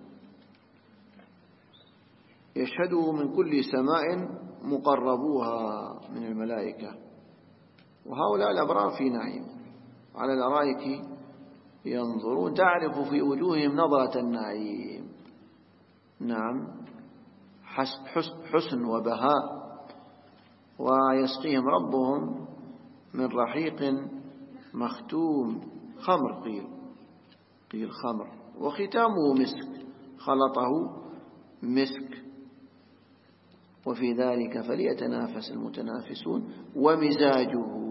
يشهده من كل سماء مقربوها من الملائكة، وهؤلاء الأبرار في نعيم على الأرائك ينظرون تعرف في وجوههم نظرة النعيم. نعم، حسن وبهاء. ويسقيهم ربهم من رحيق مختوم، خمر قيل خمر، وختامه مسك، خلطه مسك. وفي ذلك فليتنافس المتنافسون ومزاجه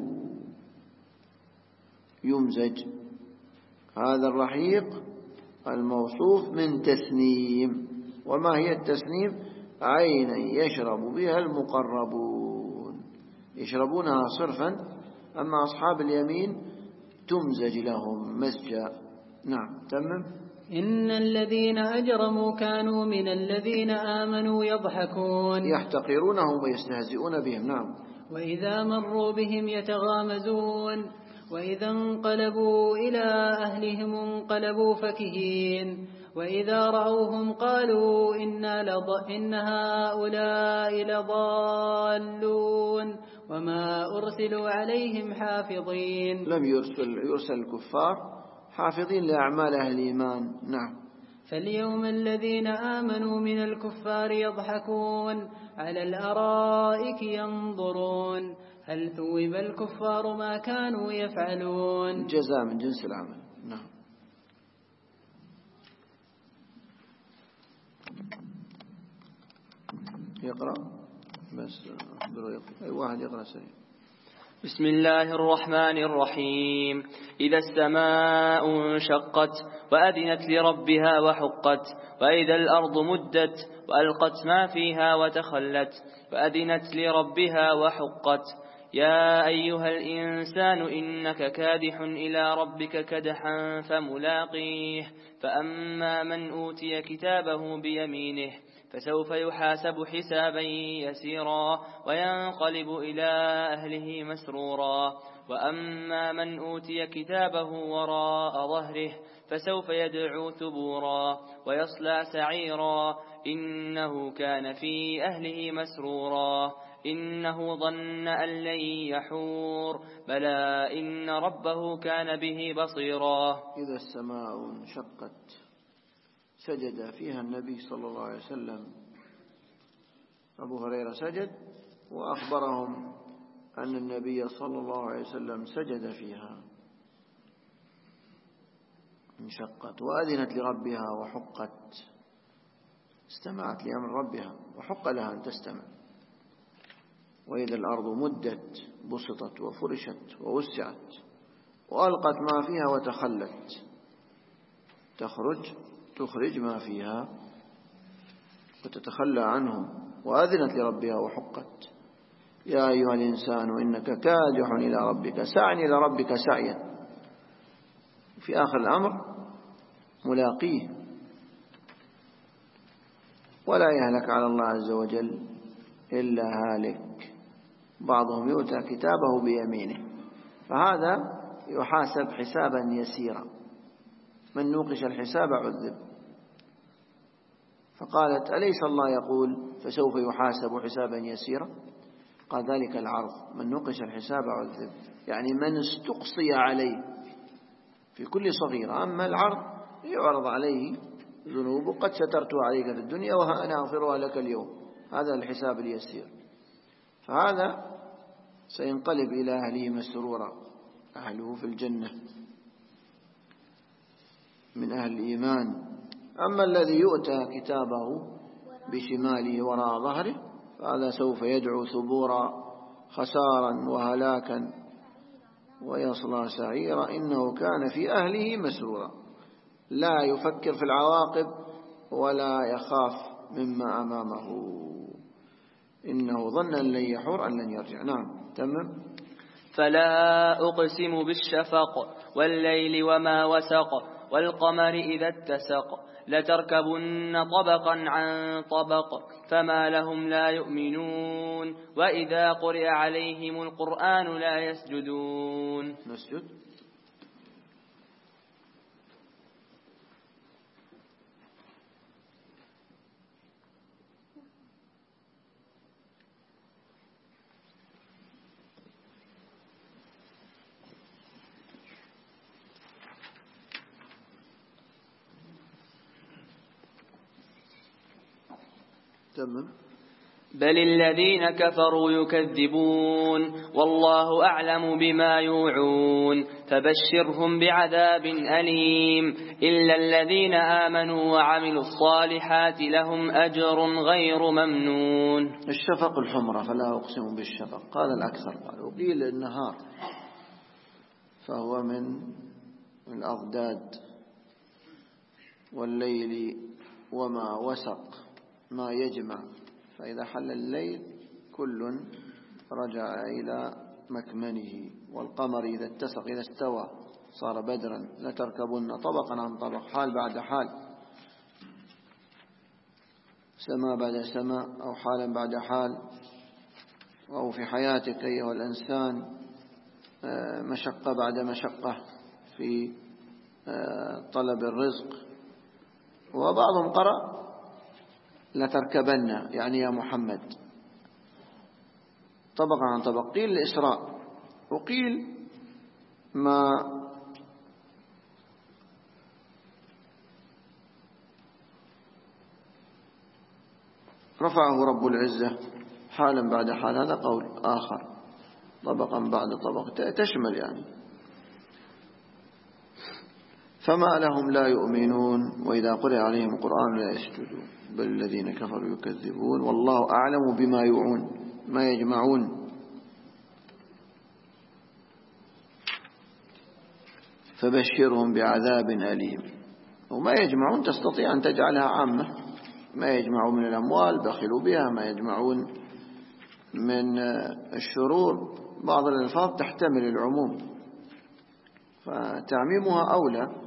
يمزج هذا الرحيق الموصوف من تسنيم. وما هي التسنيم؟ عينا يشرب بها المقربون، يشربونها صرفا، أما أصحاب اليمين تمزج لهم مزجا. نعم. تمام. إن الذين أجرموا كانوا من الذين آمنوا يضحكون يحتقرونهم ويستهزئون بهم. نعم. وإذا مروا بهم يتغامزون وإذا انقلبوا إلى أهلهم انقلبوا فكهين وإذا رأوهم قالوا إن هؤلاء لضالون وما أرسلوا عليهم حافظين. لم يرسل الكفار حافظين لأعمال أهل الإيمان. نعم. فاليوم الذين آمنوا من الكفار يضحكون على الأرائك ينظرون هل ثوب الكفار ما كانوا يفعلون. جزاء من جنس العمل. نعم. يقرأ بس أي واحد يقرأ سريع. بسم الله الرحمن الرحيم. إذا السماء انشقت وأذنت لربها وحقت وإذا الأرض مدت وألقت ما فيها وتخلت وأذنت لربها وحقت. يا أيها الإنسان إنك كادح إلى ربك كدحا فملاقيه. فأما من أوتي كتابه بيمينه فسوف يحاسب حسابا يسيرا وينقلب إلى أهله مسرورا. وأما من أوتي كتابه وراء ظهره فسوف يدعو ثبورا ويصلى سعيرا إنه كان في أهله مسرورا. إنه ظن أن لن يحور بلى إن ربه كان به بصيرا. إذا السماء انشقت سجد فيها النبي صلى الله عليه وسلم. أبو هريرة سجد وأخبرهم أن النبي صلى الله عليه وسلم سجد فيها. انشقت وأذنت لربها وحقت، استمعت لأمر ربها وحق لها أن تستمع. وإذا الأرض مدت بسطت وفرشت ووسعت وألقت ما فيها وتخلت، تخرج ما فيها وتتخلى عنهم. وأذنت لربها وحقت. يا أيها الإنسان إنك كادح إلى ربك سعي إلى ربك سعيا. في آخر الأمر ملاقيه، ولا يهلك على الله عز وجل إلا هالك. بعضهم يؤتى كتابه بيمينه فهذا يحاسب حسابا يسيرا، من نوقش الحساب عذب. فقالت أليس الله يقول فسوف يحاسب حسابا يسيرا؟ قال ذلك العرض، من نوقش الحساب عذب، يعني من استقصي عليه في كل صغيرة. أما العرض يعرض عليه ذنوب قد سترتها عليك في الدنيا وأنا أغفرها لك اليوم، هذا الحساب اليسير. فهذا سينقلب إلى أهله مسرورا، أهله في الجنة من أهل الإيمان. أما الذي يؤتى كتابه بشماله وراء ظهره فهذا سوف يدعو ثبورا خسارا وهلاكا ويصلى سعيرا إنه كان في أهله مسرورا. لا يفكر في العواقب ولا يخاف مما أمامه. إنه ظن أن لن يحور أن لن يرجع. نعم تمام. فلا أقسم بالشفق والليل وما وسق والقمر إذا اتسق لتركبن طبقا عن طبق فما لهم لا يؤمنون وإذا قرئ عليهم القرآن لا يسجدون. نسجد. تمام. بل الذين كفروا يكذبون والله أعلم بما يوعون فبشرهم بعذاب أليم إلا الذين آمنوا وعملوا الصالحات لهم أجر غير ممنون. الشفق الحمرة، فلا أقسم بالشفق. قال الأكثر، قال وقيل النهار فهو من الأضداد. والليل وما وسق ما يجمع، فإذا حل الليل كل رجع إلى مكمنه. والقمر إذا اتسق إذا استوى صار بدرا لتركبن طبقا عن طبق، حال بعد حال، سماء بعد سماء، أو حالا بعد حال. أو في حياتك أيها الإنسان مشقة بعد مشقة في طلب الرزق. وبعضهم قرأ لتركبن يعني يا محمد طبقا عن طبق. قيل الإسراء، وقيل ما رفعه رب العزة حالا بعد حال، هذا قول آخر، طبقا بعد طبق تشمل يعني. فما لهم لا يؤمنون وإذا قرئ عليهم القرآن لا يسجدون بل الذين كفروا يكذبون والله أعلم بما يوعون ما يجمعون. فبشرهم بعذاب أليم. وما يجمعون تستطيع أن تجعلها عامة، ما يجمعون من الأموال بخلوا بها، ما يجمعون من الشرور، بعض الألفاظ تحتمل العموم فتعميمها أولى.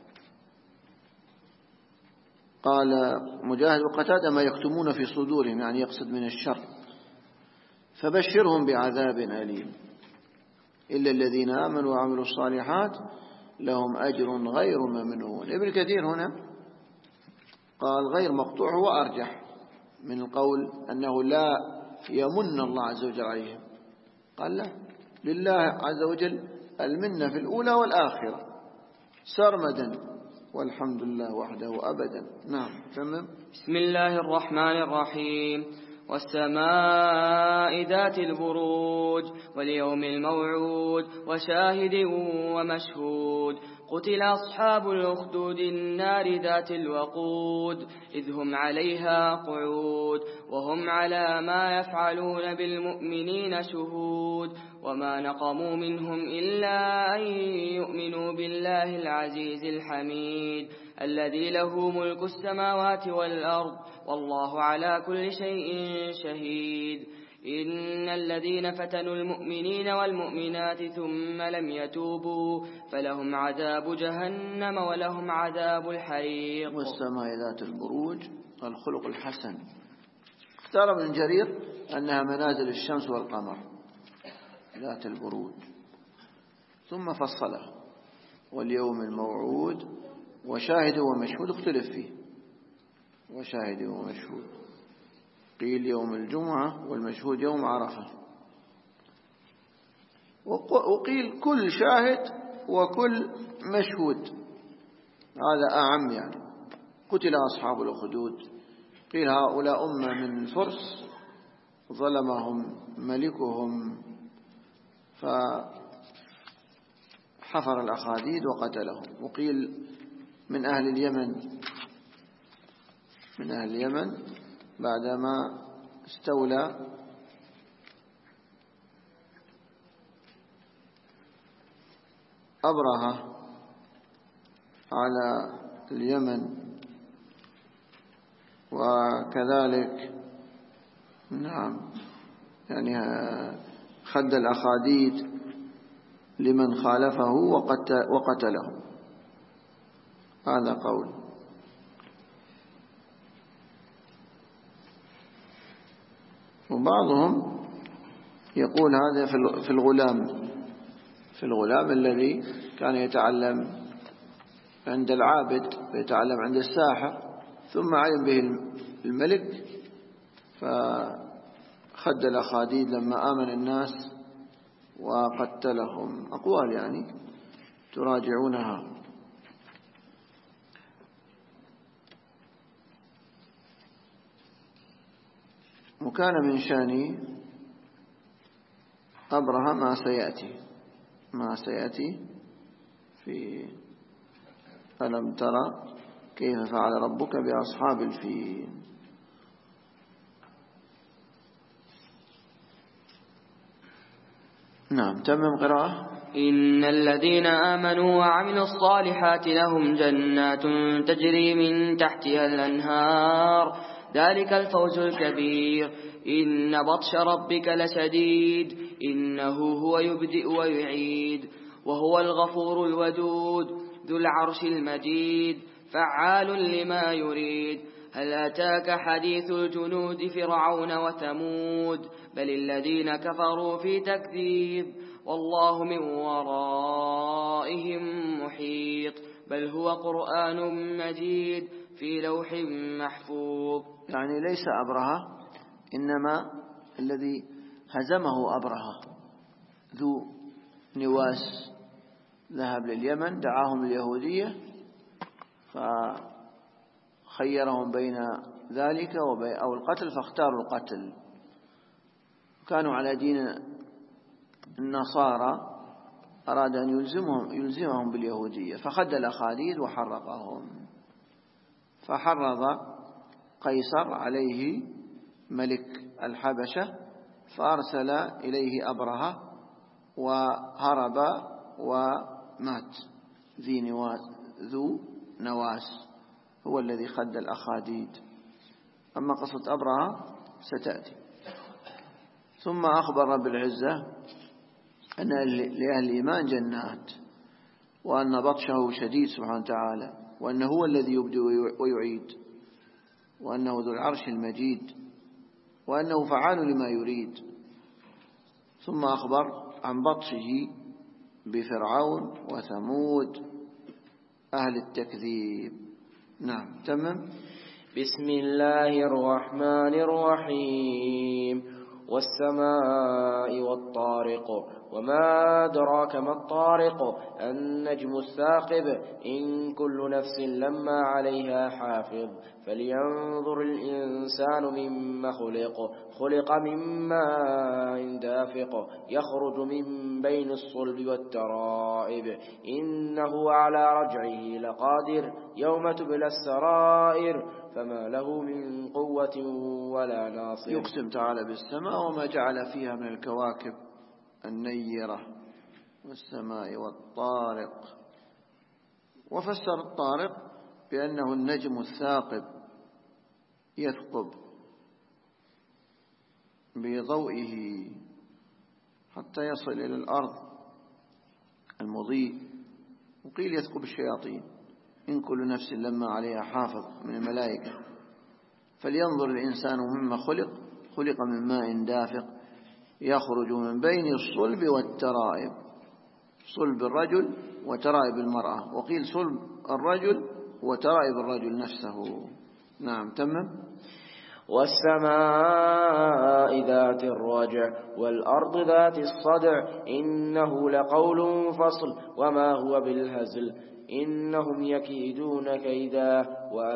قال مجاهد وقتادة ما يكتمون في صدورهم، يعني يقصد من الشر. فبشرهم بعذاب أليم إلا الذين آمنوا وعملوا الصالحات لهم أجر غير ممنون. ابن كثير هنا قال غير مقطوع هو أرجح من القول أنه لا يمن الله عز وجل عليهم. قال لا، لله عز وجل المنة في الأولى والآخرة سرمدا والحمد لله وحده أبدا. نعم تمام. بسم الله الرحمن الرحيم. والسماء ذات البروج واليوم الموعود وشاهد ومشهود. قتل أصحاب الأخدود النار ذات الوقود إذ هم عليها قعود وهم على ما يفعلون بالمؤمنين شهود. وما نقموا منهم إلا أن يؤمنوا بالله العزيز الحميد الذي له ملك السماوات والأرض والله على كل شيء شهيد. إن الذين فتنوا المؤمنين والمؤمنات ثم لم يتوبوا فلهم عذاب جهنم ولهم عذاب الحريق. والسماء ذات البروج الخلق الحسن. اختار ابن جرير أنها منازل الشمس والقمر ذات البروج، ثم فصلها واليوم الموعود وشاهد ومشهود اختلف فيه. وشاهد ومشهود قيل يوم الجمعة والمشهود يوم عرفة، وقيل كل شاهد وكل مشهود، هذا أعم. يعني قتل أصحاب الأخدود قيل هؤلاء أمة من الفرس ظلمهم ملكهم فحفر الأخاديد وقتلهم. وقيل من أهل اليمن بعدما استولى أبرهة على اليمن، وكذلك نعم يعني خد الأخاديد لمن خالفه وقتله. هذا قول. وبعضهم يقول هذا في الغلام الذي كان يتعلم عند العابد ويتعلم عند الساحر ثم علم به الملك فخد الأخاديد لما آمن الناس وقتلهم. أقوال يعني تراجعونها. وكان من شأن أبرهة ما سيأتي في ألم ترى كيف فعل ربك بأصحاب الفيل. نعم تمام قراءة. إن الذين آمنوا وعملوا الصالحات لهم جنات تجري من تحتها الأنهار ذلك الفوز الكبير. إن بطش ربك لشديد إنه هو يبدئ ويعيد وهو الغفور الودود ذو العرش المجيد فعال لما يريد. هل أتاك حديث الجنود فرعون وثمود بل الذين كفروا في تكذيب والله من ورائهم محيط بل هو قرآن مجيد في لوح محفوظ. يعني ليس أبرهة إنما الذي هزمه أبرهة ذو نواس ذهب لليمن دعاهم اليهودية فخيرهم بين ذلك أو القتل فاختاروا القتل. كانوا على دين النصارى أراد أن يلزمهم باليهودية، فخد الأخاديد وحرقهم. فحرض قيصر عليه ملك الحبشة، فأرسل إليه أبرهة وهرب ومات. ذو نواس هو الذي خد الأخاديد. أما قصة أبرهة ستأتي. ثم أخبر رب العزة أن لأهل الإيمان جنات، وأن بطشه شديد سبحانه وتعالى، وأنه هو الذي يبدئ ويعيد، وأنه ذو العرش المجيد، وأنه فعال لما يريد. ثم أخبر عن بطشه بفرعون وثمود أهل التكذيب. نعم، تمام. بسم الله الرحمن الرحيم. والسماء والطارق، وما أدراك ما الطارق، النجم الثاقب، إن كل نفس لما عليها حافظ. فلينظر الإنسان مما خلق من ماء دافق، يخرج من بين الصلب والترائب، إنه على رجعه لقادر، يوم تبلى السرائر، فما له من قوة ولا ناصر. يقسم تعالى بالسماء وما جعل فيها من الكواكب النيرة، والسماء والطارق. وفسر الطارق بأنه النجم الثاقب يثقب بضوئه حتى يصل إلى الأرض المضيء. وقيل يثقب الشياطين. إن كل نفس لما عليها حافظ من الملائكة. فلينظر الإنسان مما خلق من ماء دافق، يخرج من بين الصلب والترائب. صلب الرجل وترائب المرأة، وقيل صلب الرجل وترائب الرجل نفسه. نعم، تمام. والسماء ذات الرجع، والأرض ذات الصدع، إنه لقول فصل، وما هو بالهزل، إنهم يكيدون كيدا،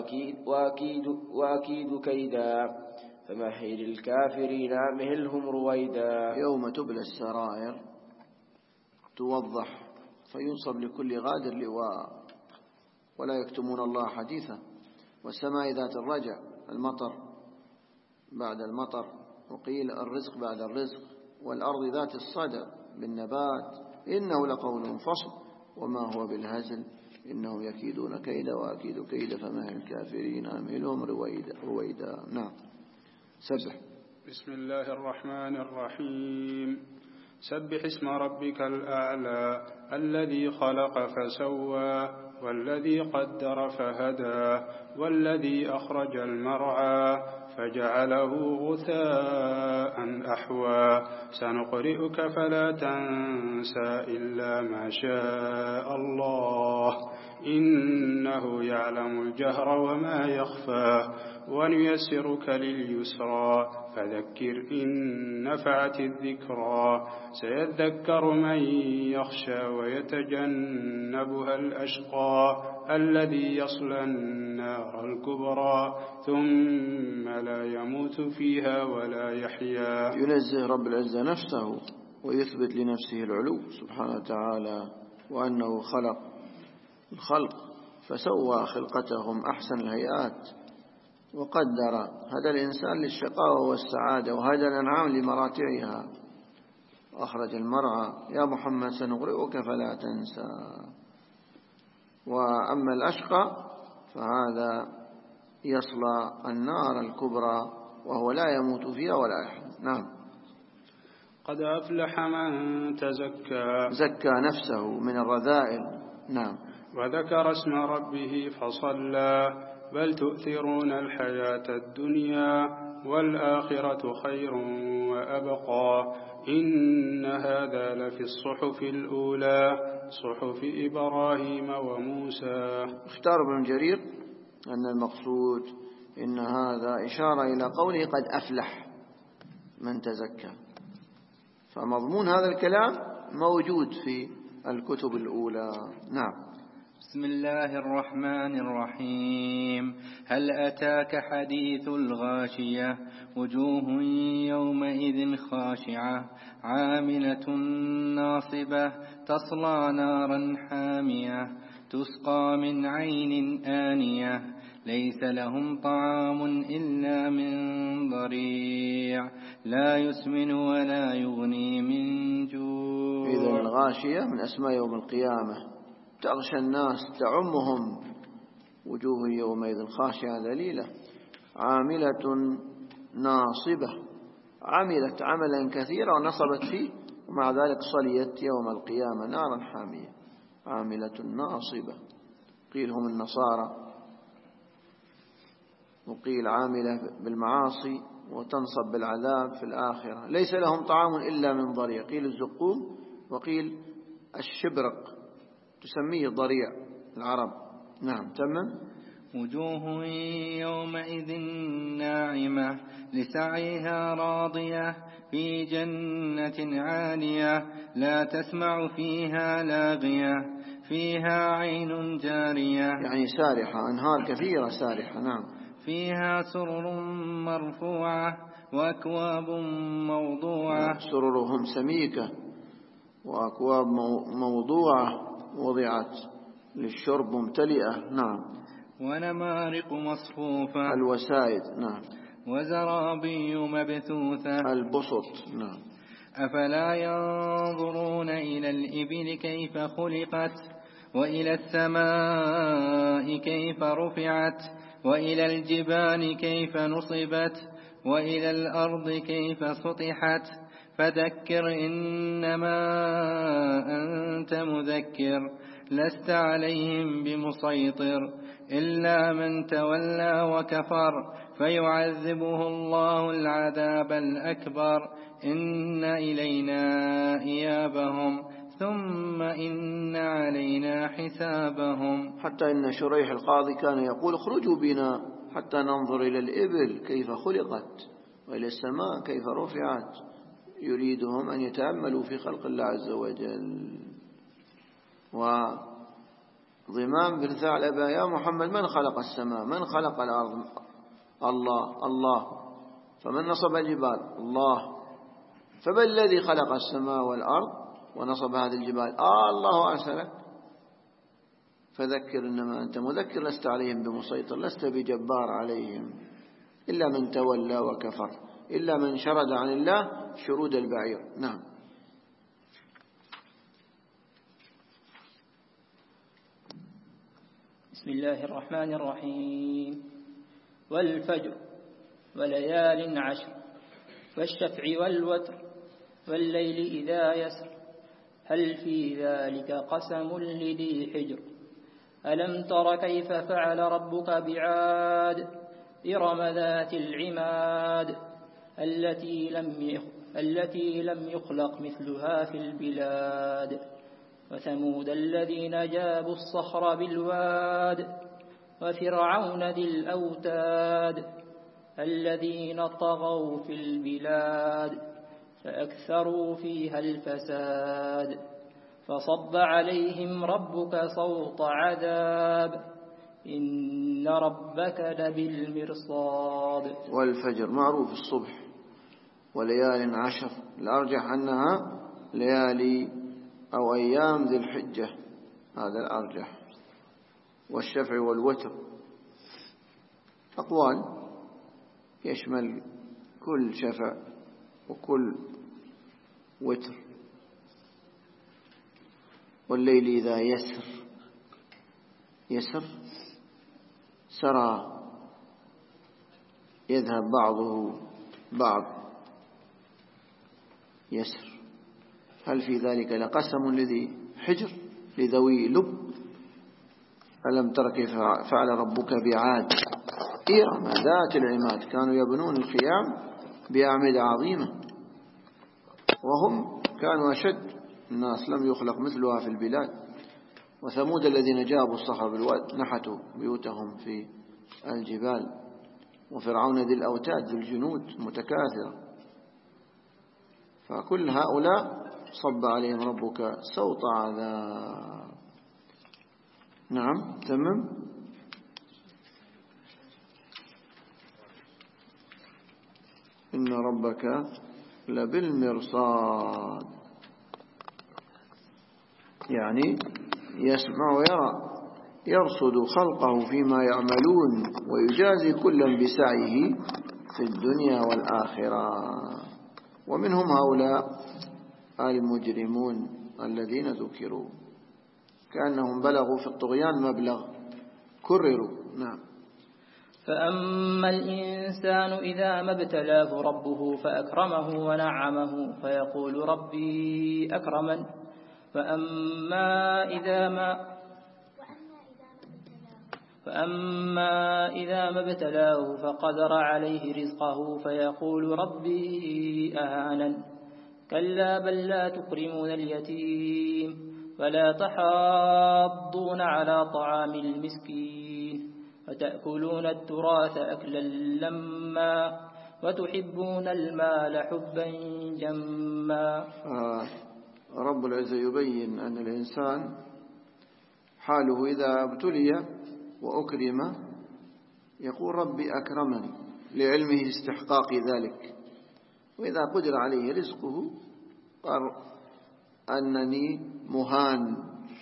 وأكيد كيدا، فمهل الكافرين أمهلهم رويدا. يوم تبلى السرائر توضح، فينصب لكل غادر لواء، ولا يكتمون الله حديثا. والسماء ذات الرجع، المطر بعد المطر، وقيل الرزق بعد الرزق. والأرض ذات الصدع بالنبات، إنه لقول فصل، وما هو بالهزل، إنهم يكيدون كيدا وأكيد كيدا، فمهل الكافرين أمهلهم رويدا. نعم، سبح. بسم الله الرحمن الرحيم. سبح اسم ربك الأعلى، الذي خلق فسوى، والذي قدر فهدى، والذي أخرج المرعى فجعله غثاء أحوى. سنقرئك فلا تنسى إلا ما شاء الله، إنه يعلم الجهر وما يخفى. ونيسرك لليسرى، فذكر إن نفعت الذكرى. سيذكر من يخشى ويتجنبها الأشقى، الذي يصلى النار الكبرى، ثم لا يموت فيها ولا يحيا. ينزه رب العزة نفسه ويثبت لنفسه العلو سبحانه وتعالى، وأنه خلق الخلق فسوى خلقتهم أحسن الهيئات، وقدر هدى الإنسان للشقاوة والسعادة، وهدى الأنعام لمراتعها. وأخرج المرعى. يا محمد سنقرئك فلا تنسى. وأما الأشقى فهذا يصلى النار الكبرى، وهو لا يموت فيها ولا يحيا. نعم. قد أفلح من تزكى، زكى نفسه من الرذائل. نعم. وذكر اسم ربه فصلى، بل تؤثرون الحياة الدنيا، والآخرة خير وأبقى. إن هذا لفي الصحف الأولى، صحف إبراهيم وموسى. اختار ابن جرير أن المقصود إن هذا إشارة إلى قوله قد أفلح من تزكى، فمضمون هذا الكلام موجود في الكتب الأولى. نعم. بسم الله الرحمن الرحيم. هل أتاك حديث الغاشية؟ وجوه يومئذ خاشعة عاملة ناصبة تصلى نارا حامية تسقى من عين آنية ليس لهم طعام إلا من ضريع لا يسمن ولا يغني من جوع. إذن الغاشية من أسماء يوم القيامة، تغشى الناس تعمهم. وجوه يومئذ خاشعة ذليلة عاملة ناصبة، عملت عملا كثيرا ونصبت فيه، ومع ذلك صليت يوم القيامة نارا حامية. عاملة ناصبة، قيل هم النصارى، وقيل عاملة بالمعاصي وتنصب بالعذاب في الآخرة. ليس لهم طعام إلا من ضريع، قيل الزقوم وقيل الشبرق، تسميه ضريع العرب. نعم تمام. وجوه يومئذ ناعمة لسعيها راضية في جنة عالية لا تسمع فيها لاغية فيها عين جارية، يعني سارحة، أنهار كثيرة سارحة. نعم. فيها سرر مرفوعة وأكواب موضوعة. سررهم سميكة وأكواب موضوعة وضعت للشرب ممتلئة. نعم. ونمارق مصفوفة، الوسائد. نعم. وزرابي مبثوثة، البسط. نعم. أفلا ينظرون إلى الإبل كيف خلقت وإلى السماء كيف رفعت وإلى الجبال كيف نصبت وإلى الأرض كيف سطحت فذكر إنما أنت مذكر لست عليهم بمسيطر إلا من تولى وكفر فيعذبه الله العذاب الأكبر إن إلينا إيابهم ثم إن علينا حسابهم. حتى إن شريح القاضي كان يقول اخرجوا بنا حتى ننظر إلى الإبل كيف خلقت وإلى السماء كيف رفعت، يريدهم أن يتأملوا في خلق الله عز وجل. وضمام بن ثعلبة يا محمد من خلق السماء من خلق الأرض؟ الله. الله. فمن نصب الجبال؟ الله. فبل الذي خلق السماء والأرض ونصب هذه الجبال؟ الله أرسلك. فذكر إنما أنت مذكر لست عليهم بمسيطر، لست بجبار عليهم إلا من تولى وكفر، إلا من شرد عن الله شرود البعير. نعم. بسم الله الرحمن الرحيم. والفجر وليال عشر والشفع والوتر والليل إذا يسر هل في ذلك قسم لذي حجر ألم تر كيف فعل ربك بعاد إرم ذات العماد التي لم يخلق مثلها في البلاد وثمود الذين جابوا الصخر بالواد وفرعون ذي الأوتاد الذين طغوا في البلاد فأكثروا فيها الفساد فصب عليهم ربك صوت عذاب إن ربك لبالمرصاد. والفجر معروف الصبح، وليال عشر الأرجح أنها ليالي أو أيام ذي الحجة، هذا الأرجح. والشفع والوتر أقوال يشمل كل شفع وكل وتر. والليل إذا يسر سرى يذهب بعضه بعض يسر هل في ذلك لقسم لذي حجر لذوي لب ألم تر كيف فعل ربك بعاد إرم ذات العماد كانوا يبنون الخيام بأعمدة عظيمة وهم كانوا أشد الناس لم يخلق مثلها في البلاد. وثمود الذين جابوا الصخر بالواد نحتوا بيوتهم في الجبال. وفرعون ذي الأوتاد ذي الجنود متكاثرة. فكل هؤلاء صب عليهم ربك سوط عذاب. نعم تمام. إن ربك لبالمرصاد، يعني يسمع ويرى، يرصد خلقه فيما يعملون ويجازي كلا بسعيه في الدنيا والآخرة. ومنهم هؤلاء المجرمون الذين ذكروا كأنهم بلغوا في الطغيان مبلغ كرروا. نعم. فأما الإنسان إذا ما ابتلاه ربه فأكرمه ونعمه فيقول ربي أكرمن. فأما إذا ما ابتلاه فقدر عليه رزقه فيقول ربي أهانن. كلا بل لا تكرمون اليتيم ولا تحاضون على طعام المسكين وتأكلون التراث أكلا لما وتحبون المال حبا جما. رب العزة يبين أن الإنسان حاله إذا ابتلي وأكرم يقول ربي أكرمني لعلمه استحقاق ذلك، وإذا قدر عليه رزقه قال أنني مهان،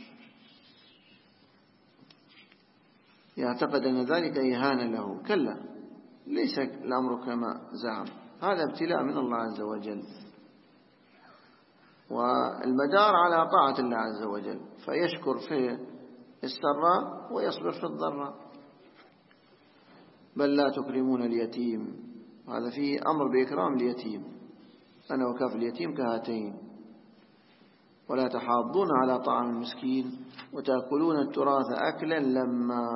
يعتقد أن ذلك إهانة له. كلا، ليس الأمر كما زعم، هذا ابتلاء من الله عز وجل، والمدار على طاعة الله عز وجل، فيشكر في السراء ويصبر في الضراء. بل لا تكرمون اليتيم، هذا فيه أمر بإكرام اليتيم، أنا وكاف اليتيم كهاتين. ولا تحاضون على طعام المسكين وتأكلون التراث أكلا لما.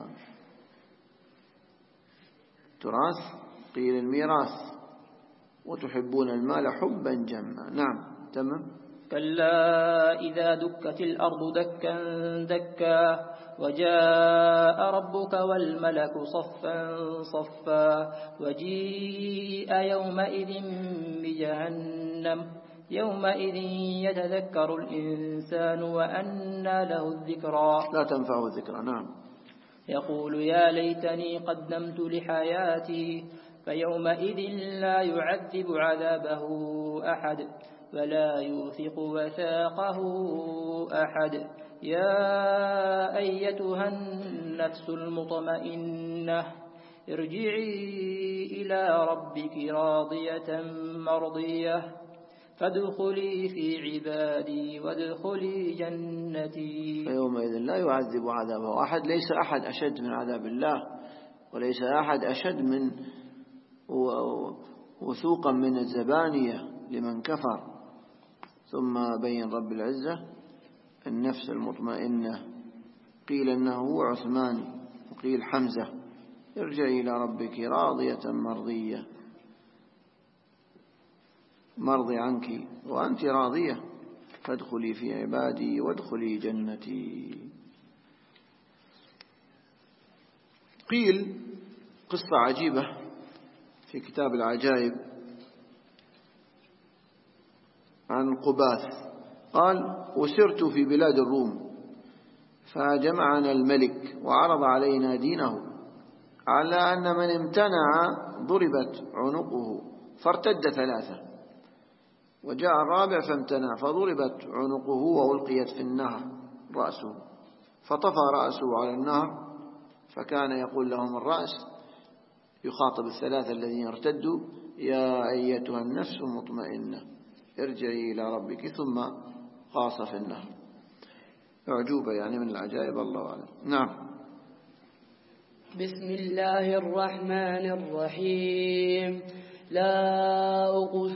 تراث قيل الميراث. وتحبون المال حبا جما. نعم تمام. كلا إذا دكت الأرض دكا دكا وجاء ربك والملك صفا صفا وجيء يومئذ بجهنم يومئذ يتذكر الإنسان وأنى له الذكرى لا تنفعه الذكرى. نعم. يقول يا ليتني قدمت لحياتي فيومئذ لا يعذب عذابه أحد ولا يوثق وثاقه أحد. يا أيتها النفس المطمئنة ارجعي إلى ربك راضية مرضية فادخلي في عبادي وادخلي جنتي. فيومئذ لا يعذب عذابه أحد. ليس أحد أشد من عذاب الله، وليس أحد أشد من وثوقا من الزبانية لمن كفر. ثم بين رب العزة النفس المطمئنة، قيل أنه هو عثمان وقيل حمزة. ارجعي إلى ربك راضية مرضية، مرضي عنك وأنت راضية، فادخلي في عبادي وادخلي جنتي. قيل قصة عجيبة في كتاب العجائب عن قباث، قال وسرت في بلاد الروم فجمعنا الملك وعرض علينا دينه على أن من امتنع ضربت عنقه فارتد ثلاثة، وجاء الرابع فامتنع فضربت عنقه وألقيت في النهر رأسه، فطفى رأسه على النهر، فكان يقول لهم الرأس يخاطب الثلاثة الذين ارتدوا يا أيتها النفس المطمئنة ارجعي إلى ربك، ثم غاص في النهر. أعجوبة يعني من العجائب، الله أعلم. نعم. بسم الله الرحمن الرحيم. لا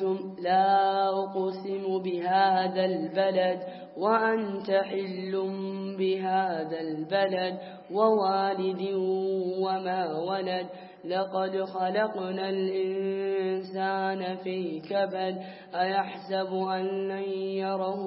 أقسم بهذا البلد وأنت حل بهذا البلد ووالد وما ولد. لقد خلقنا الإنسان في كبد. أيحسب أن لن يره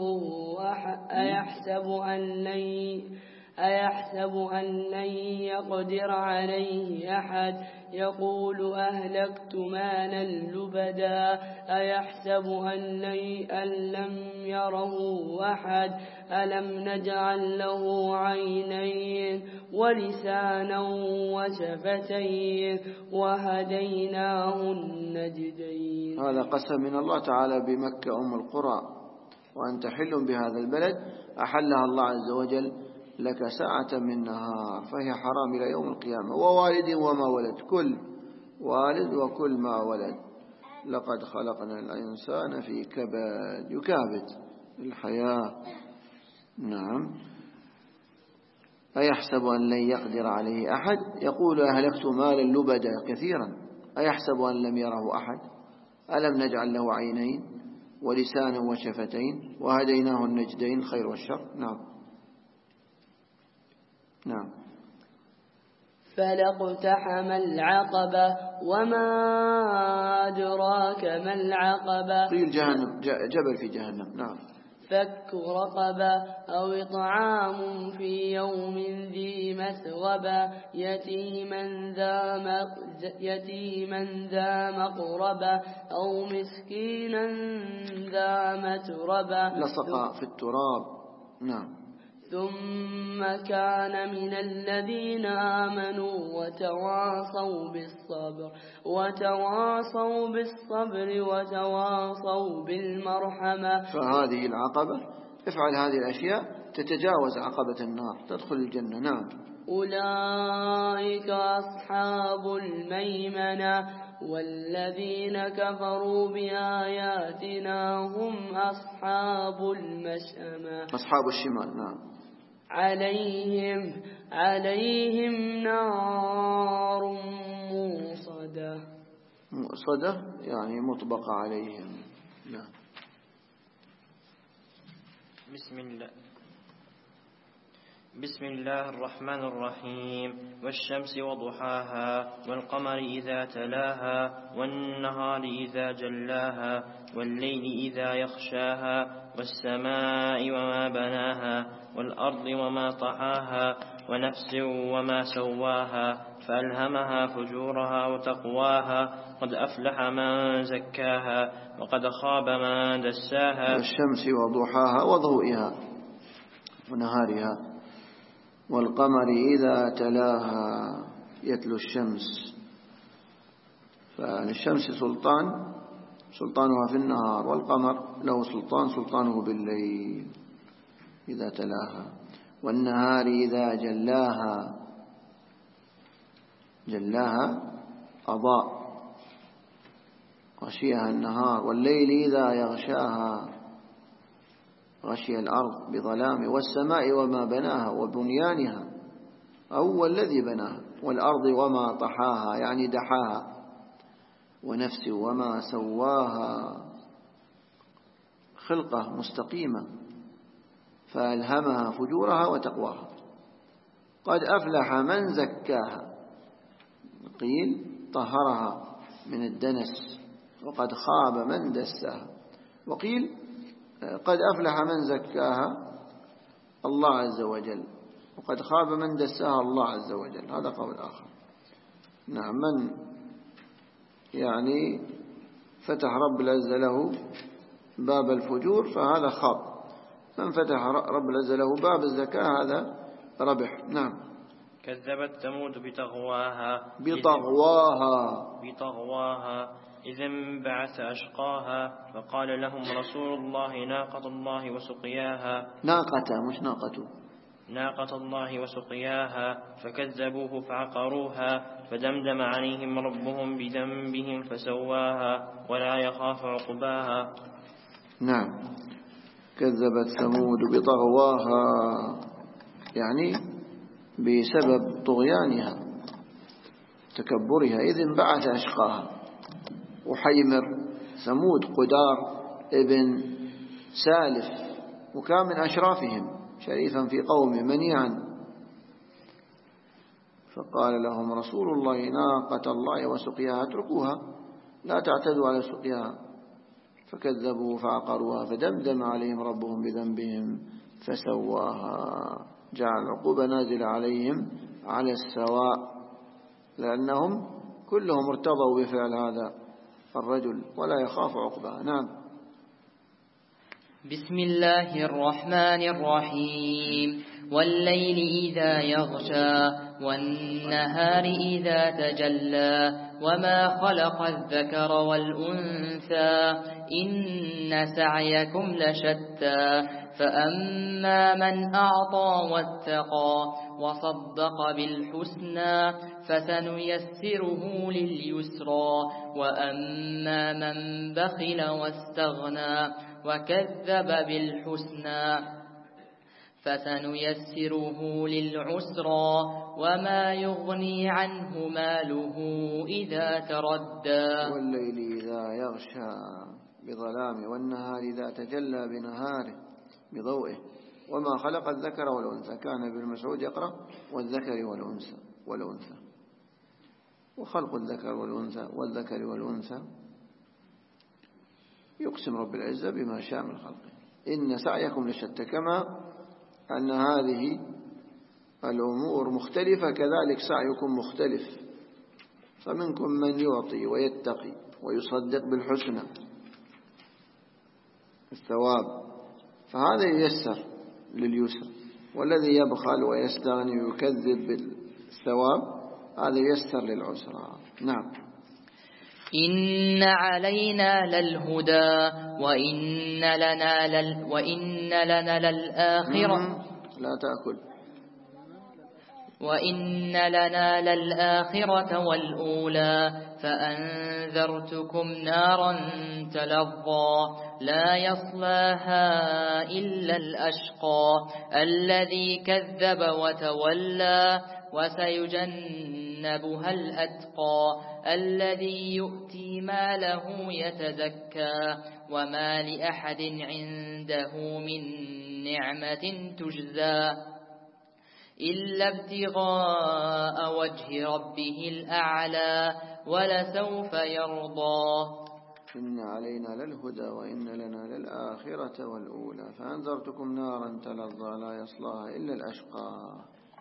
أيحسب أن لن يقدر عليه أحد. يقول أهلكت مالا لبدا أيحسب أن لم يره أحد ألم نجعل له عينين ولسانا وشفتين وهديناه النجدين. هذا قسم من الله تعالى بمكة أم القرى وأنت حل بهذا البلد أحلها الله عز وجل لك ساعة من نهار فهي حرام إلى يوم القيامة ووالد وما ولد كل والد وكل ما ولد. لقد خلقنا الإنسان في كبد يكابد الحياة. نعم. أيحسب أن لن يقدر عليه أحد يقول أهلكت مالا لبدا كثيرا أيحسب أن لم يره أحد ألم نجعل له عينين ولسانا وشفتين وهديناه النجدين الخير والشر. نعم. نعم. فلاقتحم العقبة وما أدراك ما العقبة قيل جهنم جبل في جهنم. نعم. فك رقبة أو إطعام في يوم ذي مسغبة يتيما ذا مقربة أو مسكينا ذا متربة لصق في التراب. نعم. ثم كان من الذين آمنوا وتواصوا بالصبر وتواصوا بالمرحمة. فهذه العقبة افعل هذه الأشياء تتجاوز عقبة النار تدخل الجنة. نعم. أولئك أصحاب الميمنة والذين كفروا بآياتنا هم أصحاب المشأمة أصحاب الشمال. نعم. عليهم نار موصدة. موصدة يعني مطبقة عليهم. نعم. بسم الله الرحمن الرحيم. والشمس وضحاها والقمر إذا تلاها والنهار إذا جلاها والليل إذا يغشاها والسماء وما بناها والأرض وما طحاها ونفس وما سواها فألهمها فجورها وتقواها قد أفلح من زكاها وقد خاب من دساها. والشمس وضحاها وضوئها ونهارها والقمر إذا تلاها يتلو الشمس. فالشمس سلطانها في النهار والقمر له سلطانه بالليل إذا تلاها. والنهار إذا جلاها أضاء غشيها النهار. والليل إذا يغشاها غشي الأرض بظلام. والسماء وما بناها وبنيانها أو الذي بناها. والأرض وما طحاها يعني دحاها. ونفس وما سواها خلقة مستقيمة فألهمها فجورها وتقواها. قد أفلح من زكاها قيل طهرها من الدنس وقد خاب من دساها. وقيل قد أفلح من زكاها الله عز وجل وقد خاب من دساها الله عز وجل. هذا قول آخر. نعم. من يعني فتح رب العزة له باب الفجور فهذا خاب. من فتح رب العزة له باب الزكاة هذا ربح. نعم. كذبت ثمود بطغواها إذ انبعث أشقاها فقال لهم رسول الله ناقة الله وسقياها. ناقة الله وسقياها فكذبوه فعقروها فدمدم عليهم ربهم بذنبهم فسواها ولا يخاف عقباها. نعم. كذبت ثمود بطغواها يعني بسبب طغيانها تكبرها. إذ انبعث أشقاها. وحيمر ثمود قدار ابن سالف وكان من أشرافهم شريفا في قومه منيعا. فقال لهم رسول الله ناقة الله وسقياها اتركوها لا تعتدوا على سقياها. فكذبوا فعقروها فدمدم عليهم ربهم بذنبهم فسواها. جعل العقوبة نازلة عليهم على السواء لأنهم كلهم ارتضوا بفعل هذا الرجل ولا يخاف عقباه. نعم. بسم الله الرحمن الرحيم. والليل إذا يغشى والنهار إذا تجلى وما خلق الذكر والأنثى إن سعيكم لشتى فأما من أعطى واتقى وصدق بالحسنى فسنيسره لليسرى وأما من بخل واستغنى وكذب بالحسنى فسنيسره للعسرى وما يغني عنه ماله إذا تردى. والليل إذا يغشى بظلامه والنهار إذا تجلى بنهاره بضوئه وما خلق الذكر والأنثى. كان ابن مسعود يقرأ والذكر والأنثى وخلق الذكر والذكر والأنثى يقسم رب العزة بما شاء من خلقه. إن سعيكم لشتى. كما أن هذه الأمور مختلفة كذلك سعيكم مختلف. فمنكم من يعطي ويتقي ويصدق بالحسنى الثواب فهذا ييسر لليسر، والذي يبخل ويستغني ويكذب بالثواب هذا ييسر للعسرى. نعم. إن علينا للهدى وإن لنا للآخرة لا تأكل وإن لنا للآخرة والأولى فأنذرتكم نارا تلظى لا يصلاها إلا الأشقى الذي كذب وتولى وسيجنبها الأتقى الذي يؤتي ماله يتزكى وما لأحد عنده من نعمة تجزى إلا ابتغاء وجه ربه الأعلى ولسوف يرضى. إن علينا للهدى وإن لنا للآخرة والأولى فأنذرتكم نارا تلظى لا يصلاها إلا الأشقى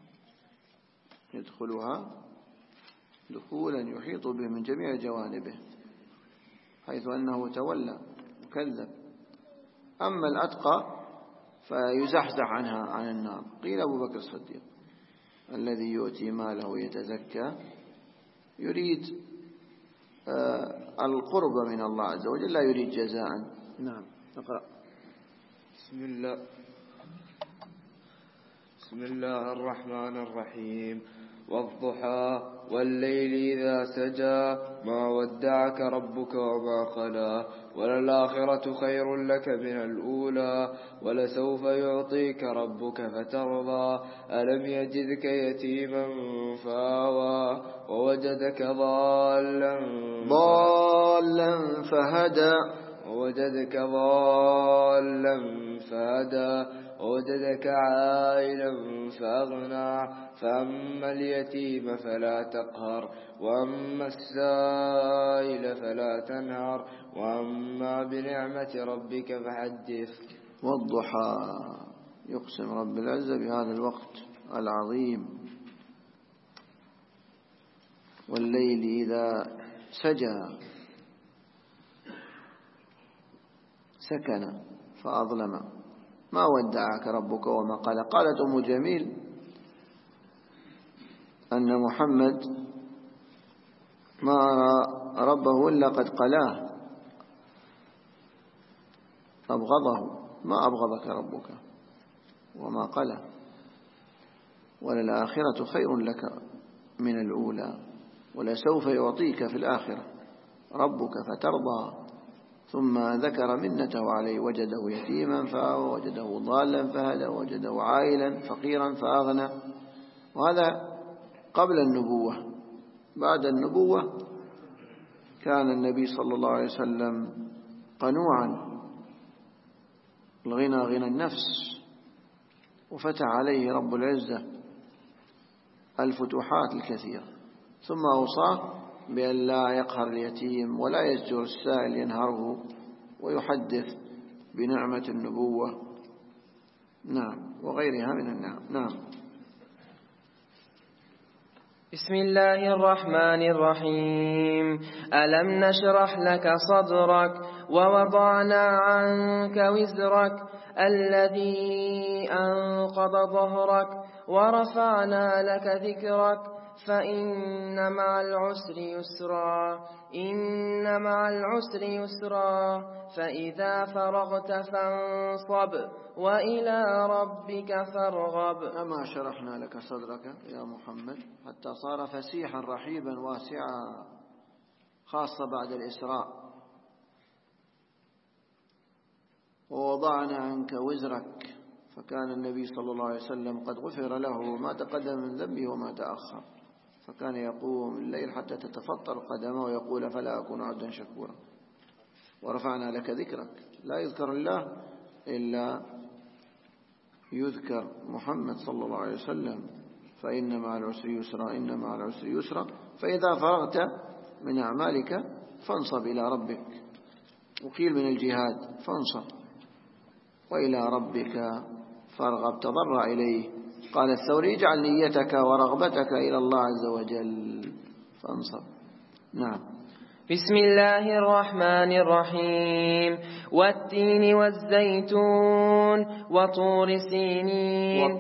يدخلها دخولا يحيط به من جميع جوانبه حيث أنه تولى وكذب. أما الأتقى فيزحزح عنها عن النار. قيل أبو بكر الصديق الذي يؤتي ماله يتزكى يريد القرب من الله عز وجل لا يريد جزاء. نعم. اقرأ. بسم الله الرحمن الرحيم. والضحى والليل إذا سجى ما ودعك ربك وما قلى وللآخرة خير لك من الأولى ولسوف يعطيك ربك فترضى ألم يجدك يتيما فآوى ووجدك ضالا فهدى ووجدك عائلا فأغنى فأما اليتيم فلا تقهر وأما السائل فلا تنهر وأما بنعمة ربك فحدث. والضحى يقسم رب العزة بهذا الوقت العظيم. والليل إذا سجى سكن فأظلم ما ودعك ربك وما قال. قالت أم جميل أن محمد ما أرى ربه إلا قد قلاه أبغضه. ما أبغضك ربك وما قلى وللآخرة خير لك من الأولى ولسوف يعطيك في الآخرة ربك فترضى. ثم ذكر منته عليه وجده يتيما فآوى وجده ضالا فهدى وجده عائلا فقيرا فأغنى. وهذا قبل النبوة. بعد النبوة كان النبي صلى الله عليه وسلم قنوعا الغنى غنى النفس وفتح عليه رب العزة الفتوحات الكثيرة. ثم أوصاه بأن لا يقهر اليتيم ولا يزجر السائل ينهره ويحدث بنعمة النبوة. نعم. وغيرها من النعم. نعم. بسم الله الرحمن الرحيم. ألم نشرح لك صدرك ووضعنا عنك وزرك الذي أنقض ظهرك ورفعنا لك ذكرك فإن مع العسر يسرا إن مع العسر يسرا فإذا فرغت فانصب وإلى ربك فارغب. أما شرحنا لك صدرك يا محمد حتى صار فسيحا رحيبا واسعا، خاصة بعد الإسراء. ووضعنا عنك وزرك، فكان النبي صلى الله عليه وسلم قد غفر له ما تقدم من ذنبه وما تأخر، فكان يقوم الليل حتى تتفطر قدمه ويقول فلا أكون عبدا شكورا. ورفعنا لك ذكرك، لا يذكر الله إلا يذكر محمد صلى الله عليه وسلم. فإن مع العسر يسرا إن مع العسر يسرا فإذا فرغت من أعمالك فانصب إلى ربك، وقيل من الجهاد فانصب وإلى ربك فارغب، تضرع إليه. قال الثوري اجعل نيتك ورغبتك إلى الله عز وجل فانصب. نعم. بسم الله الرحمن الرحيم. والتين والزيتون وطور سينين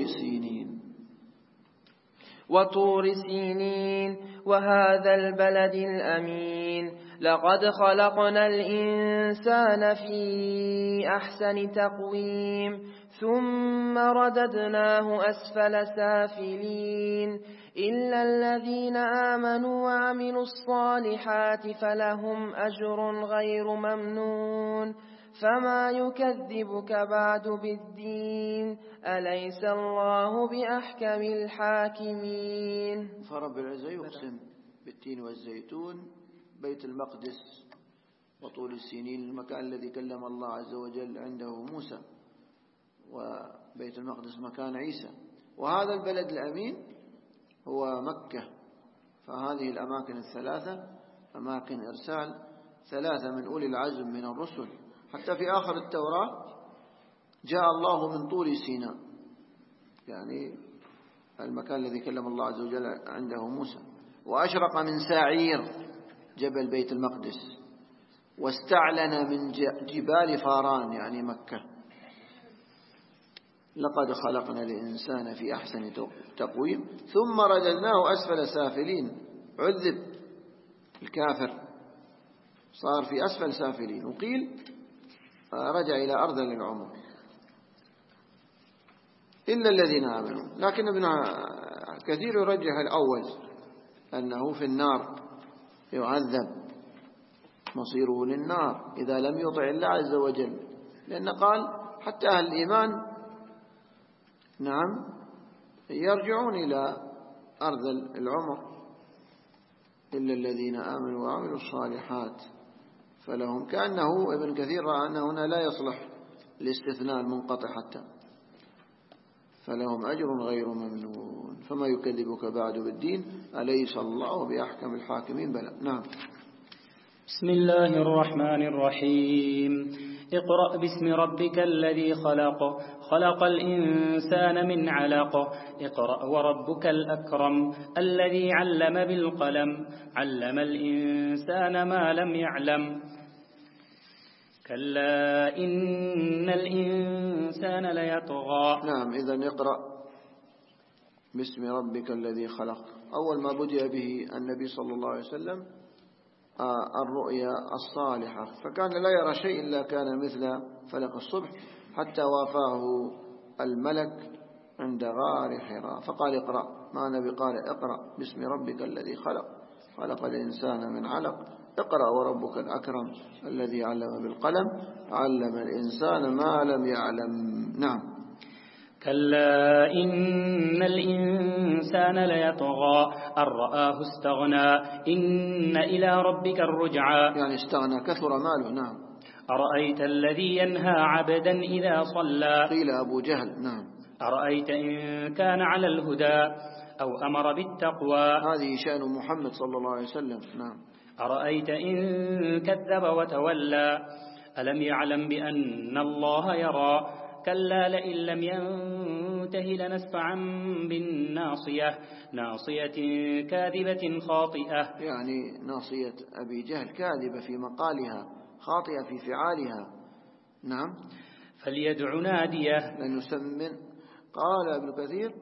وطور سينين وهذا البلد الأمين. لقد خلقنا الإنسان في أحسن تقويم ثم رددناه أسفل سافلين إلا الذين آمنوا وعملوا الصالحات فلهم أجر غير ممنون. فما يكذبك بعد بالدين أليس الله بأحكم الحاكمين. فرب العزة يقسم بالتين والزيتون، بيت المقدس وطول السينين المكان الذي كلم الله عز وجل عنده موسى، وبيت المقدس مكان عيسى، وهذا البلد الأمين هو مكة. فهذه الأماكن الثلاثة أماكن إرسال ثلاثة من أولي العزم من الرسل. حتى في آخر التوراة جاء الله من طور سيناء، يعني المكان الذي كلم الله عز وجل عنده موسى. وأشرق من ساعير جبل بيت المقدس، واستعلن من جبال فاران يعني مكة. لقد خلقنا الإنسان في أحسن تقويم ثم رددناه أسفل سافلين. عذب الكافر صار في أسفل سافلين، وقيل رجع إلى أرض العمر إلا الذين آمنوا. لكن ابن كثير يرجح الأول أنه في النار يعذب، مصيره للنار إذا لم يطع الله عز وجل، لأن قال حتى أهل الإيمان نعم يرجعون إلى أرض العمر إلا الذين آمنوا وعملوا الصالحات فلهم. كأنه ابن كثير رأى أن هنا لا يصلح الاستثناء المنقطع حتى فلهم أجر غير ممنون. فما يكذبك بعد بالدين أليس الله بأحكم الحاكمين. بلى. نعم. بسم الله الرحمن الرحيم. اقرأ باسم ربك الذي خلق، خلق الإنسان من علق. اقرأ وربك الأكرم الذي علم بالقلم، علم الإنسان ما لم يعلم. كلا إن الإنسان ليطغى. نعم. إذن اقرأ باسم ربك الذي خلق. أول ما بدأ به النبي صلى الله عليه وسلم الرؤيا الصالحة، فكان لا يرى شيء إلا كان مثل فلق الصبح، حتى وافاه الملك عند غار حراء فقال اقرأ. ما نبي قال اقرأ باسم ربك الذي خلق، خلق الإنسان من علق. اقرأ وربك الأكرم الذي علم بالقلم، علم الإنسان ما لم يعلم. نعم. كلا إن الإنسان ليطغى أن رآه استغنى إن إلى ربك الرجعى. يعني استغنى كثر ماله. نعم. أرأيت الذي ينهى عبدا إذا صلى. قيل أبو جهل. نعم. أرأيت إن كان على الهدى أو أمر بالتقوى. هذه شأن محمد صلى الله عليه وسلم. نعم. أرأيت إن كذب وتولى ألم يعلم بأن الله يرى. كلا لئن لم ينته لنسفعا بالناصية ناصية كاذبة خاطئة. يعني ناصية أبي جهل كاذبة في مقالها خاطئة في فعالها. نعم. فليدع ناديه. لنسمن. قال ابن كثير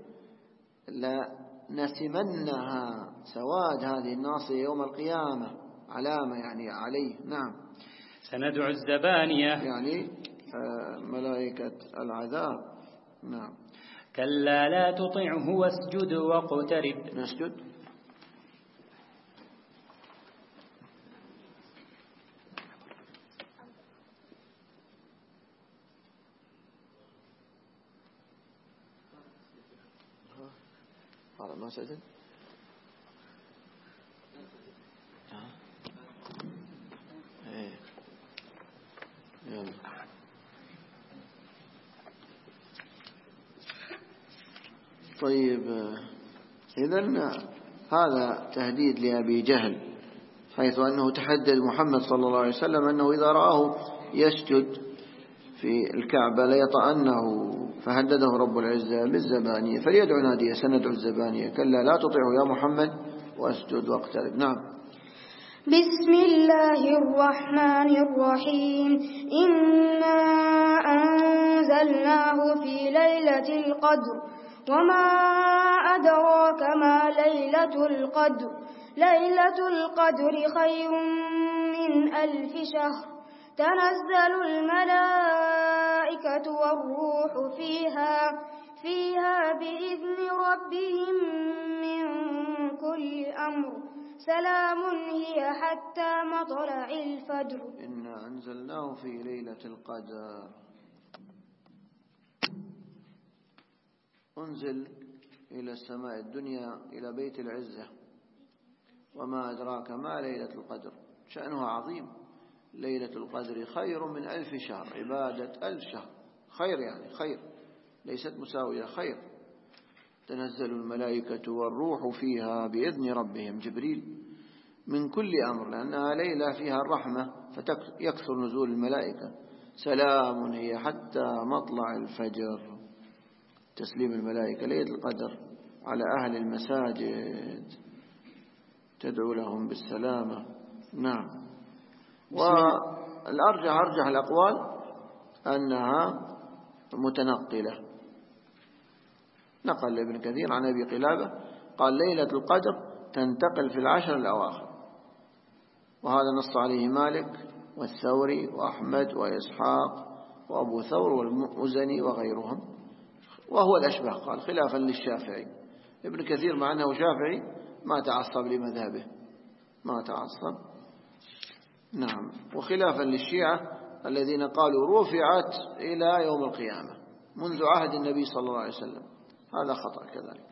لنسمنها سواد هذه الناصية يوم القيامة، علامة يعني عليه. نعم. سندع الزبانية يعني ملائكة العذاب. نعم. كلا لا تطعه واسجد واقترب. نسجد. ما سجد. يلا. طيب إذن هذا تهديد لأبي جهل، حيث أنه تحدد محمد صلى الله عليه وسلم أنه إذا رآه يسجد في الكعبة ليطأنه، فهدده رب العزة بالزبانية. فليدعو ناديه سندعو الزبانية. كلا لا تطعه يا محمد واسجد واقترب. نعم. بسم الله الرحمن الرحيم. إنا أنزلناه في ليلة القدر وما أدراك ما ليلة القدر. ليلة القدر خير من 1000 شهر. تنزل الملائكة والروح فيها بإذن ربهم من كل أمر. سلام هي حتى مطلع الفجر. إنا أنزلناه في ليلة القدر. أنزل إلى السماء الدنيا إلى بيت العزة. وما أدراك ما ليلة القدر، شأنها عظيم. ليلة القدر خير من 1000 شهر. عبادة 1000 شهر خير، يعني خير ليست مساوية، خير. تنزل الملائكة والروح فيها بإذن ربهم، جبريل، من كل أمر، لأنها ليلة فيها الرحمة فيكثر نزول الملائكة. سلام هي حتى مطلع الفجر. تسليم الملائكة ليلة القدر على أهل المساجد، تدعو لهم بالسلامة. نعم. والأرجح الأقوال أنها متنقلة. نقل ابن كثير عن أبي قلابة قال ليلة القدر تنتقل في 10 الأواخر، وهذا نص عليه مالك والثوري وأحمد وإسحاق وأبو ثور والمزني وغيرهم، وهو الأشبه قال، خلافا للشافعي. ابن كثير مع أنه شافعي ما تعصب لمذهبه، ما تعصب. نعم. وخلافا للشيعة الذين قالوا رفعت إلى يوم القيامة منذ عهد النبي صلى الله عليه وسلم، هذا خطأ كذلك.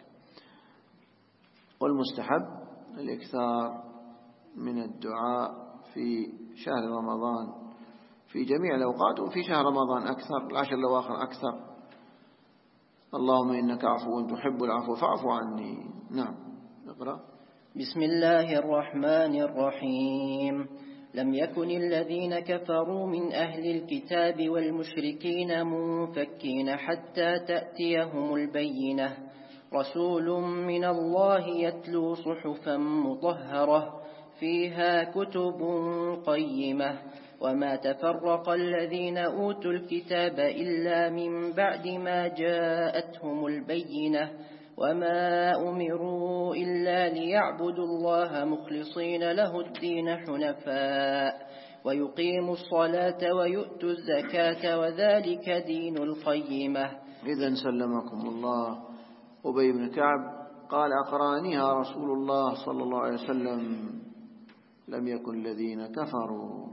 والمستحب الإكثار من الدعاء في شهر رمضان في جميع الأوقات، وفي شهر رمضان أكثر، 10 الأواخر أكثر. اللهم إنك عفو تحب العفو فاعف عني. نعم. اقرأ. بسم الله الرحمن الرحيم. لم يكن الذين كفروا من أهل الكتاب والمشركين منفكين حتى تأتيهم البينة. رسول من الله يتلو صحفا مطهرة فيها كتب قيمة. وما تفرق الذين أوتوا الكتاب إلا من بعد ما جاءتهم البينة. وما أمروا إلا ليعبدوا الله مخلصين له الدين حنفاء ويقيموا الصلاة ويؤتوا الزكاة وذلك دين القيمة. إذن سلمكم الله. أبي بن كعب قال أقرانيها رسول الله صلى الله عليه وسلم لم يكن الذين كفروا،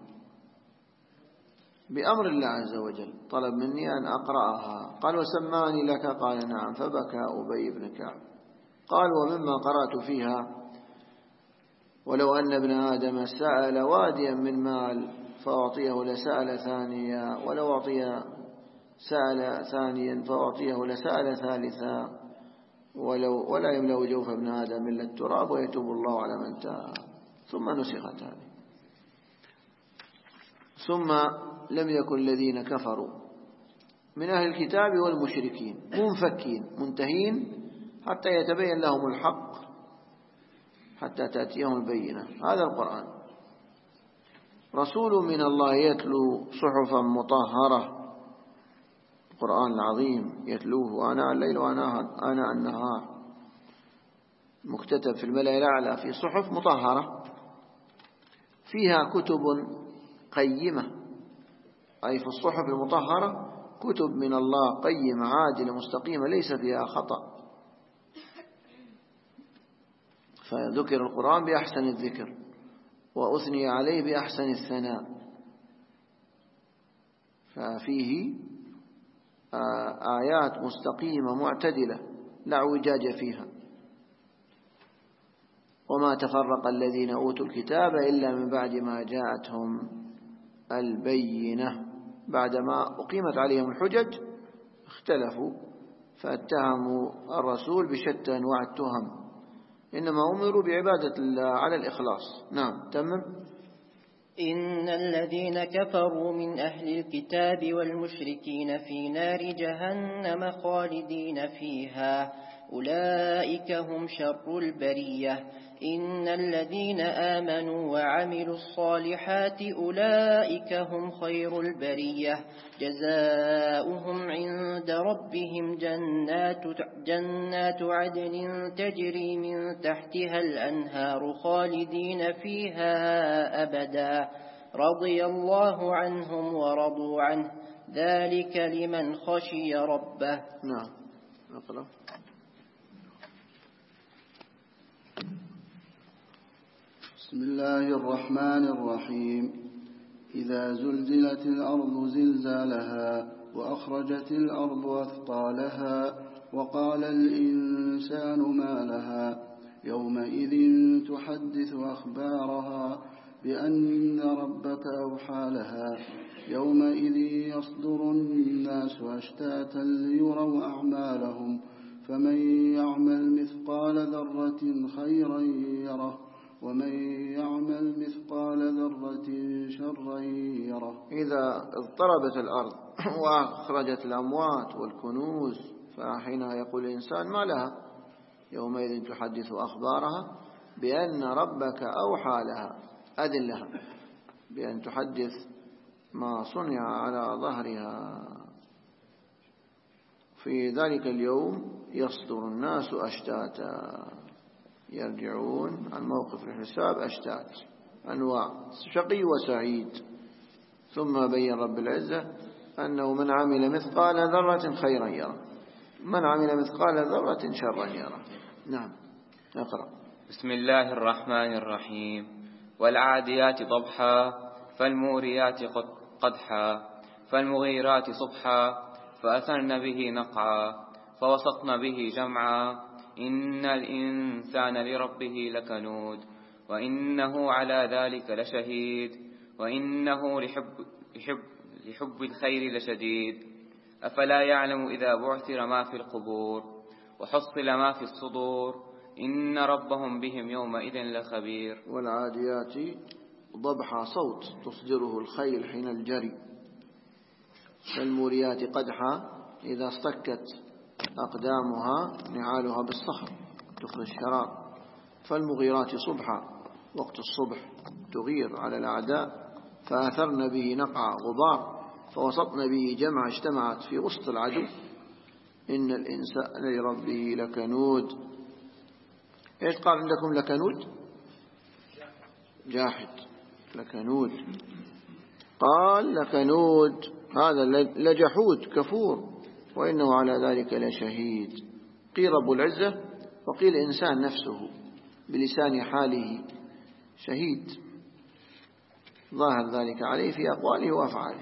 بأمر الله عز وجل طلب مني أن أقرأها. قال وسماني لك؟ قال نعم. فبكى أبي بن كعب. قال ومما قرأت فيها ولو أن ابن آدم سأل واديا من مال فأعطيه لسأل ثانيا، ولو أعطي سأل ثانيا فأعطيه لسأل ثالثا، ولا يملأ جوف ابن آدم إلا التراب ويتوب الله على من تاب. ثم نسخت هذه. ثم لم يكن الذين كفروا من أهل الكتاب والمشركين منفكين منتهين حتى يتبين لهم الحق حتى تأتيهم البينة. هذا القرآن. رسول من الله يتلو صحفا مطهرة، القرآن العظيم يتلوه آناء الليل وآناء النهار، مكتتب في الملأ الأعلى في صحف مطهرة فيها كتب قيمة، أي في الصحف المطهرة كتب من الله قيمة عادلة مستقيمة ليس فيها خطأ. فذكر القرآن بأحسن الذكر وأثني عليه بأحسن الثناء، ففيه آيات مستقيمة معتدلة لا اعوجاج فيها. وما تفرق الذين أوتوا الكتاب إلا من بعد ما جاءتهم البينة، بعدما أقيمت عليهم الحجج اختلفوا فاتهموا الرسول بشتى أنواع التهم، إنما أمروا بعبادة الله على الإخلاص. نعم تمام. إن الذين كفروا من أهل الكتاب والمشركين في نار جهنم خالدين فيها أولئك هم شر البرية. إن الذين آمنوا وعملوا الصالحات أولئك هم خير البرية. جزاؤهم عند ربهم جنات عدن تجري من تحتها الأنهار خالدين فيها أبدا رضي الله عنهم ورضوا عنه ذلك لمن خشي ربه. نعم أقرأ. بسم الله الرحمن الرحيم. إذا زلزلت الأرض زلزالها وأخرجت الأرض أثقالها وقال الإنسان ما لها يومئذ تحدث أخبارها بأن ربك أوحى لها يومئذ يصدر الناس أشتاتا ليروا أعمالهم فمن يعمل مثقال ذرة خيرا يره ومن يعمل مثقال ذرة شرا يره. إذا اضطربت الأرض وأخرجت الأموات والكنوز فحين يقول الإنسان ما لها يومئذ تحدث أخبارها بأن ربك أوحى لها، أذن لها بأن تحدث ما صنع على ظهرها. في ذلك اليوم يصدر الناس أشتاتا، يرجعون عن موقف الحساب أشتات أنواع شقي وسعيد. ثم بين رب العزة أنه من عمل مثقال ذرة خيرا يره من عمل مثقال ذرة شرا يره. نعم اقرأ. بسم الله الرحمن الرحيم. والعاديات ضبحا فالموريات قدحا فالمغيرات صبحا فأثرن به نقعا فوسطن به جمعا إن الإنسان لربه لكنود وإنه على ذلك لشهيد وإنه لحب الخير لشديد. أفلا يعلم إذا بعثر ما في القبور وحصل ما في الصدور إن ربهم بهم يومئذ لخبير. والعاديات ضبحا صوت تصدره الخيل حين الجري. فالموريات قدحا إذا اصطكت أقدامها نعالها بالصخر تخرج شراب. فالمغيرات صبحا وقت الصبح تغير على الأعداء. فأثرن به نقع غبار فوسطن به جمع اجتمعت في وسط العدو. إن الإنسان لربه لكنود. إيش قال عندكم لكنود؟ جاحد لكنود. قال لكنود هذا لجحود كفور وإنه على ذلك لشهيد. قيل رب العزة وقيل إنسان نفسه بلسان حاله شهيد، ظاهر ذلك عليه في أقواله وأفعاله.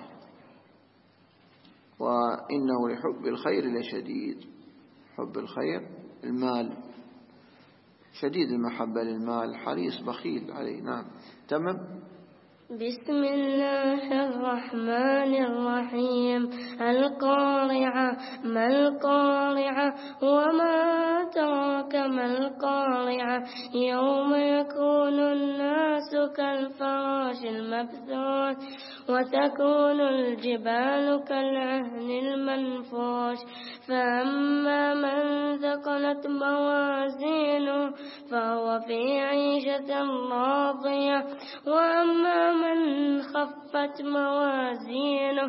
وإنه لحب الخير لشديد. حب الخير المال، شديد المحبة للمال، حريص بخيل عليه. نعم تمام. بسم الله الرحمن الرحيم. القارعة ما القارعة وما أدراك ما القارعة يوم يكون الناس كالفراش المبثوث وتكون الجبال كالعهن المنفوش فأما من ثقلت موازينه فهو في عيشة راضية وأما من خفت موازينه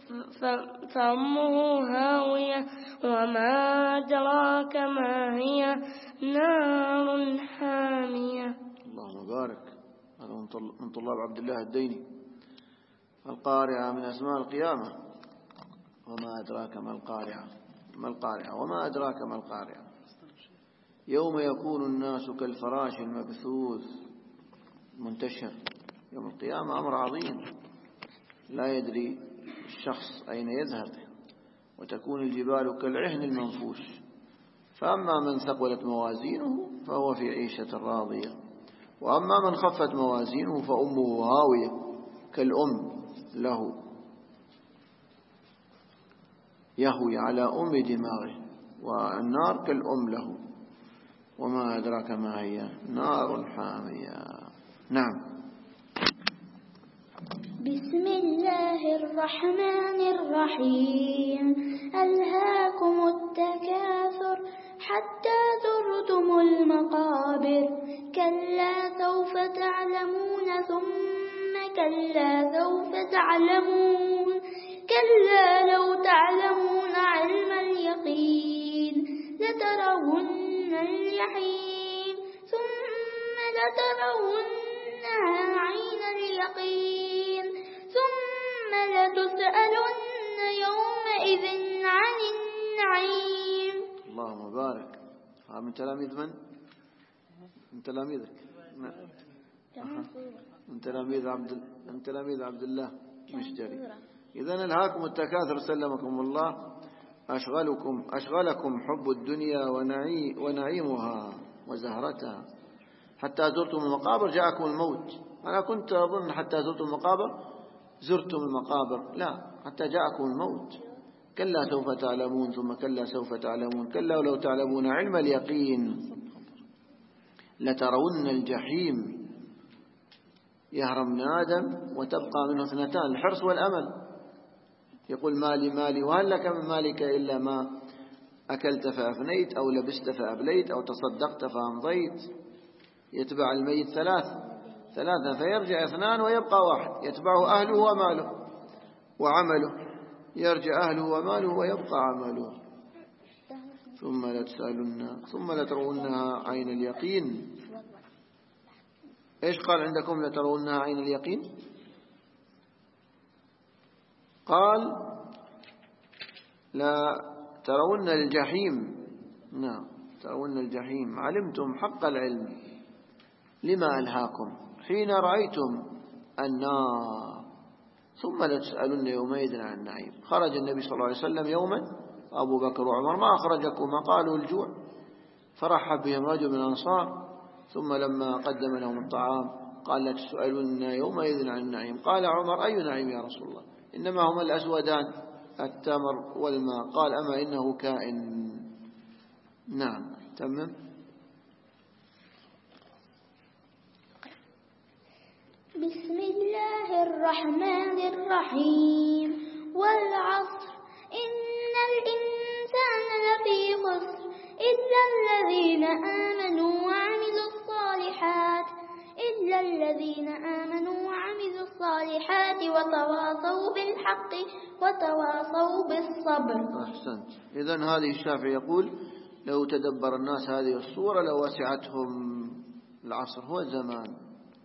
فأمه هاوية وما أدراك ما هي نار حامية. اللهم بارك. هذا من طلاب عبد الله الديني. القارعة من أسماء القيامة. وما أدراك ما القارعة. ما القارعة وما أدراك ما القارعة. يوم يكون الناس كالفراش المبثوث منتشر. يوم القيامة أمر عظيم لا يدري الشخص أين يذهب. وتكون الجبال كالعهن المنفوش فأما من ثقلت موازينه فهو في عيشة راضية وأما من خفت موازينه فأمه هاوية كالأم له يهوي على أم دماغه والنار كالأم له وما أدراك ما هي نار حامية. نعم. بسم الله الرحمن الرحيم ألهاكم التكاثر حتى زرتم المقابر كلا سوف تعلمون ثم كلا سوف تعلمون كلا لو تعلمون علم اليقين لترون الجحيم ثم لترونها عين اليقين ثم لتسألن يومئذ عن النعيم. اللهم بارك. هذا من تلاميذ من؟ من تلاميذك. من تلاميذ عبد الله مشتري. إذن ألهاكم التكاثر سلمكم الله أشغلكم حب الدنيا ونعيمها وزهرتها حتى زرتم المقابر جاءكم الموت. أنا كنت أظن حتى زرتم المقابر زرتم المقابر، لا، حتى جاءكم الموت. كلا سوف تعلمون ثم كلا سوف تعلمون كلا ولو تعلمون علم اليقين لترون الجحيم. يهرم من آدم وتبقى منه اثنتان الحرص والأمل. يقول مالي مالي وهل لك من مالك إلا ما أكلت فأفنيت أو لبست فأبليت أو تصدقت فأمضيت. يتبع الميت ثلاثة فيرجع اثنان ويبقى واحد يتبعه أهله وماله وعمله. يرجع أهله وماله ويبقى عمله. ثم لترونها عين اليقين. إيش قال عندكم لترونها عين اليقين؟ قال لا ترون الجحيم. نعم ترون الجحيم. علمتم حق العلم لما ألهاكم حين رأيتم النار ثم لتسألن يومئذ عن النعيم. خرج النبي صلى الله عليه وسلم يوما أبو بكر وعمر ما أخرجكما قالوا الجوع فرحب بهم رجل من الأنصار ثم لما قدم لهم الطعام قال لتسألن يومئذ عن النعيم. قال عمر أي نعيم يا رسول الله إنما هما الأسودان التمر والماء. قال أما إنه كائن. نعم تمام. بسم الله الرحمن الرحيم والعصر إن الإنسان لفي خسر إلا الذين آمنوا وعملوا الصالحات وتواصوا بالحق وتواصوا بالصبر. أحسنت. إذن هذه الشافعي يقول لو تدبر الناس هذه الصورة لوسعتهم. العصر هو الزمان.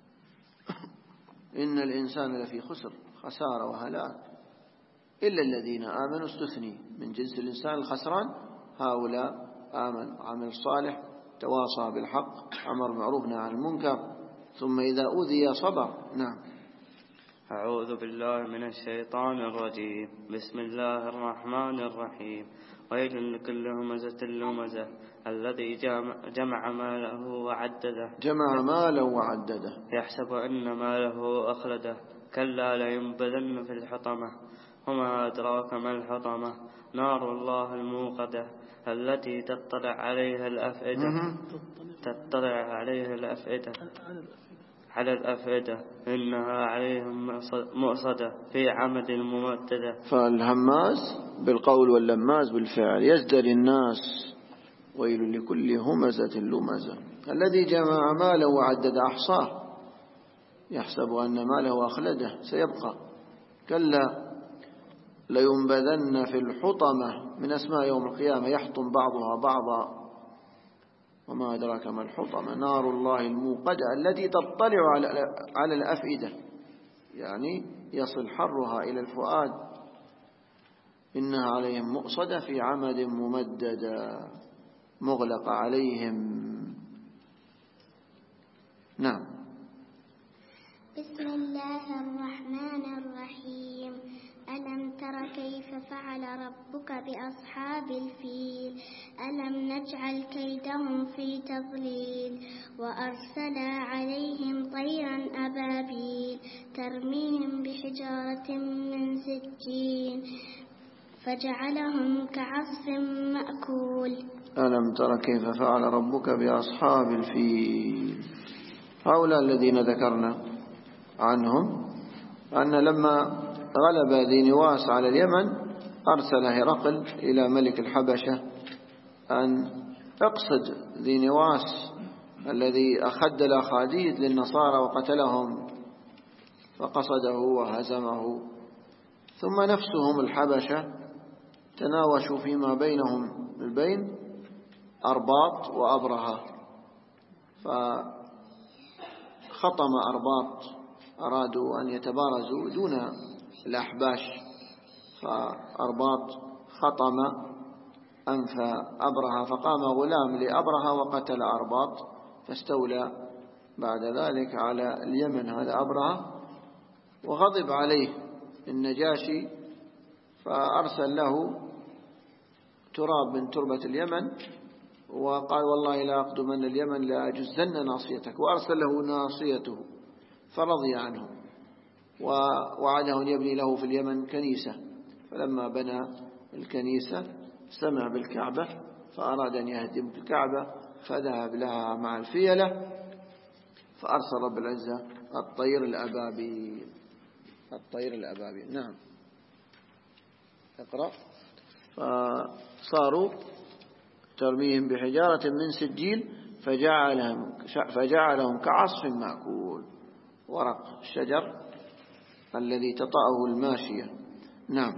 إن الإنسان لفي خسر خسارة وهلاك إلا الذين آمنوا استثني من جنس الإنسان الخسران هؤلاء آمن عمل صالح تواصى بالحق أمر معروف نهى عن المنكر ثم إذا أوذي صبر. نعم. أعوذ بالله من الشيطان الرجيم. بسم الله الرحمن الرحيم. ويل لكل همزة لمزة الذي جمع ماله وعدده. جمع ماله وعدده. يحسب أن ماله أخلده. كلا لينبذن في الحطمة. وما أدراك ما الحطمة. نار الله الموقدة التي تطلع عليها الأفئدة. على الأفئدة إنها عليهم مؤصدة في عمد ممددة. فالهماز بالقول واللماز بالفعل. يزدري الناس ويل لكل همزة لمزة الذي جمع ماله وعدد أحصاه يحسب أن ماله أخلده سيبقى كلا لينبذن في الحطمة من أسماء يوم القيامة يحطم بعضها بعضا وما أدراك ما الحطمة نار الله الموقدة التي تطلع على الأفئدة يعني يصل حرها إلى الفؤاد إنها عليهم مؤصدة في عمد ممددة مغلق عليهم. نعم. بسم الله الرحمن الرحيم ألم تر كيف فعل ربك بأصحاب الفيل ألم نجعل كيدهم في تضليل وأرسل عليهم طيرا أبابيل ترميهم بحجارة من سجيل فجعلهم كعصف مأكول. ألم تر كيف فعل ربك بأصحاب الفيل هؤلاء الذين ذكرنا عنهم أن لما غلب ذي نواس على اليمن أرسل هرقل إلى ملك الحبشة أن اقصد ذي نواس الذي أخد الأخاديد للنصارى وقتلهم فقصده وهزمه ثم نفسهم الحبشة تناوشوا فيما بينهم البين أرباط وأبرهة فخطم أرباط أرادوا أن يتبارزوا دون الأحباش فأرباط خطم أنف أبرهة فقام غلام لأبرهة وقتل أرباط فاستولى بعد ذلك على اليمن هذا أبرهة وغضب عليه النجاشي فأرسل له تراب من تربة اليمن وقال والله لا أقدمن اليمن لا أجزن ناصيتك وأرسل له ناصيته فرضي عنه ووعده أن يبني له في اليمن كنيسة فلما بنى الكنيسة سمع بالكعبة فأراد أن يهدم الكعبة فذهب لها مع الفيلة فأرسل رب العزة الطير الأبابيل. نعم اقرأ. فصاروا ترميهم بحجارة من سجيل فجعلهم كعصف مأكول ورق الشجر الذي تطأه الماشية. نعم.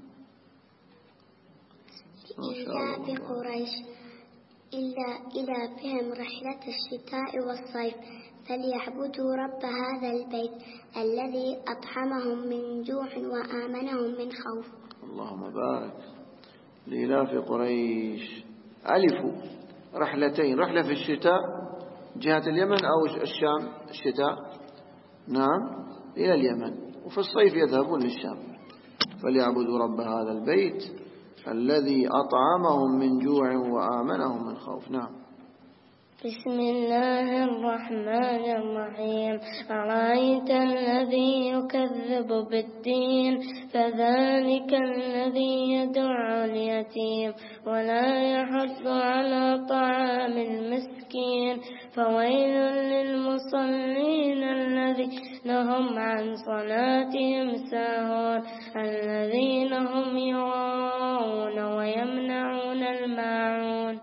إلا بقريش إلى بهم رحلة الشتاء والصيف فليعبدوا رب هذا البيت الذي أطعمهم من جوع وآمنهم من خوف. اللهم بارك. لإلاف قريش ألفوا رحلتين رحلة في الشتاء جهة اليمن أو الشام الشتاء نعم إلى اليمن وفي الصيف يذهبون للشام فليعبدوا رب هذا البيت الذي أطعمهم من جوع وآمنهم من خوف. نعم. بسم الله الرحمن الرحيم أرأيت الذي يكذب بالدين فذلك الذي يدع اليتيم ولا يحض على طعام المسكين فويل للمصلين الذين هم عن صلاتهم ساهون الذين هم يراءون ويمنعون الماعون.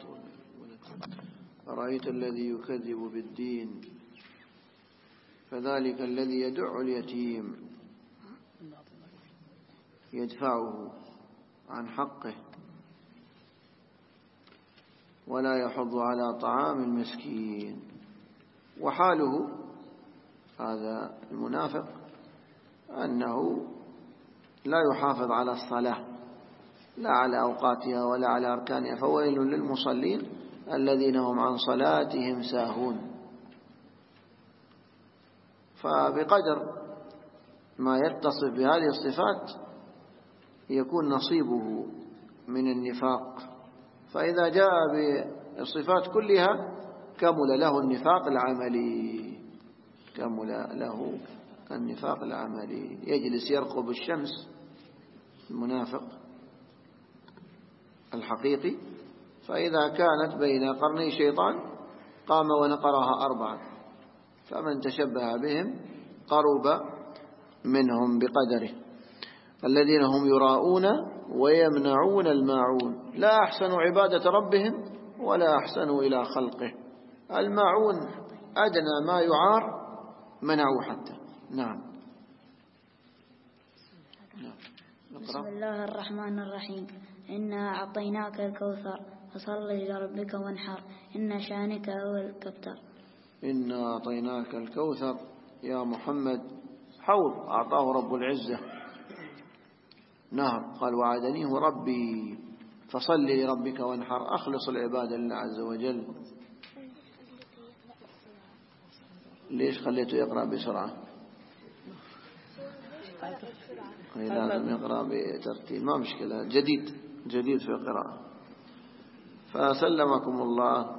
أرأيت الذي يكذب بالدين فذلك الذي يدع اليتيم يدفعه عن حقه ولا يحض على طعام المسكين. وحاله هذا المنافق أنه لا يحافظ على الصلاة لا على أوقاتها ولا على أركانها فويل للمصلين الذين هم عن صلاتهم ساهون. فبقدر ما يتصف بهذه الصفات يكون نصيبه من النفاق فإذا جاء بالصفات كلها كمل له النفاق العملي يجلس يرقب الشمس المنافق الحقيقي فإذا كانت بين قرني شيطان قام ونقرها 4 فمن تشبه بهم قرب منهم بقدره. الذين هم يراءون ويمنعون الماعون لا أحسنوا عبادة ربهم ولا أحسنوا إلى خلقه. الماعون أدنى ما يعار منعوا حتى. نعم. بسم الله الرحمن الرحيم. إنا أعطيناك الكوثر فصل لربك وانحر إن شانك هو الكبتر. إنا أعطيناك الكوثر يا محمد، حوض أعطاه رب العزة، نهر، قال وعدنيه ربي فصل لربك وانحر. أخلص العبادة لله عز وجل. ليش خليته يقرأ بسرعة؟ لازم يقرأ بترتيب، ما مشكلة، جديد في القراءة. فسلمكم الله.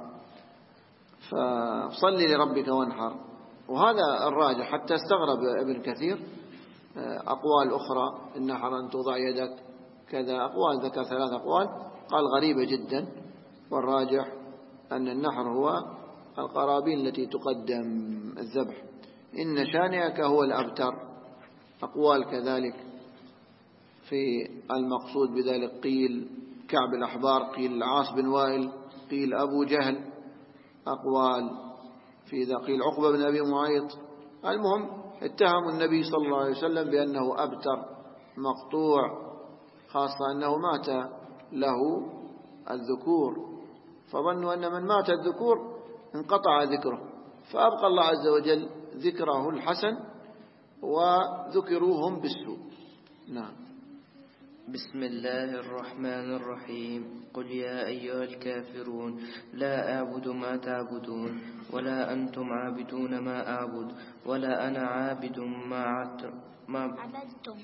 فصل لربك وانحر، وهذا الراجح. حتى استغرب ابن كثير أقوال أخرى، النحر أن توضع يدك كذا، أقوال ذكر 3 أقوال قال غريبة جدا، والراجح أن النحر هو القرابين التي تقدم الذبح. إن شانئك هو الأبتر. أقوال كذلك في المقصود بذلك، قيل كعب الأحبار، قيل العاص بن وائل، قيل أبو جهل، أقوال في ذا، قيل عقبة بن أبي معيط. المهم اتهموا النبي صلى الله عليه وسلم بأنه أبتر مقطوع، خاصة أنه مات له الذكور، فظنوا أن من مات الذكور انقطع ذكره، فأبقى الله عز وجل ذكره الحسن وذكروهم بالسوء. نعم. بسم الله الرحمن الرحيم. قل يا أيها الكافرون لا أعبد ما تعبدون ولا أنتم عابدون ما أعبد ولا أنا عابد ما عبدتم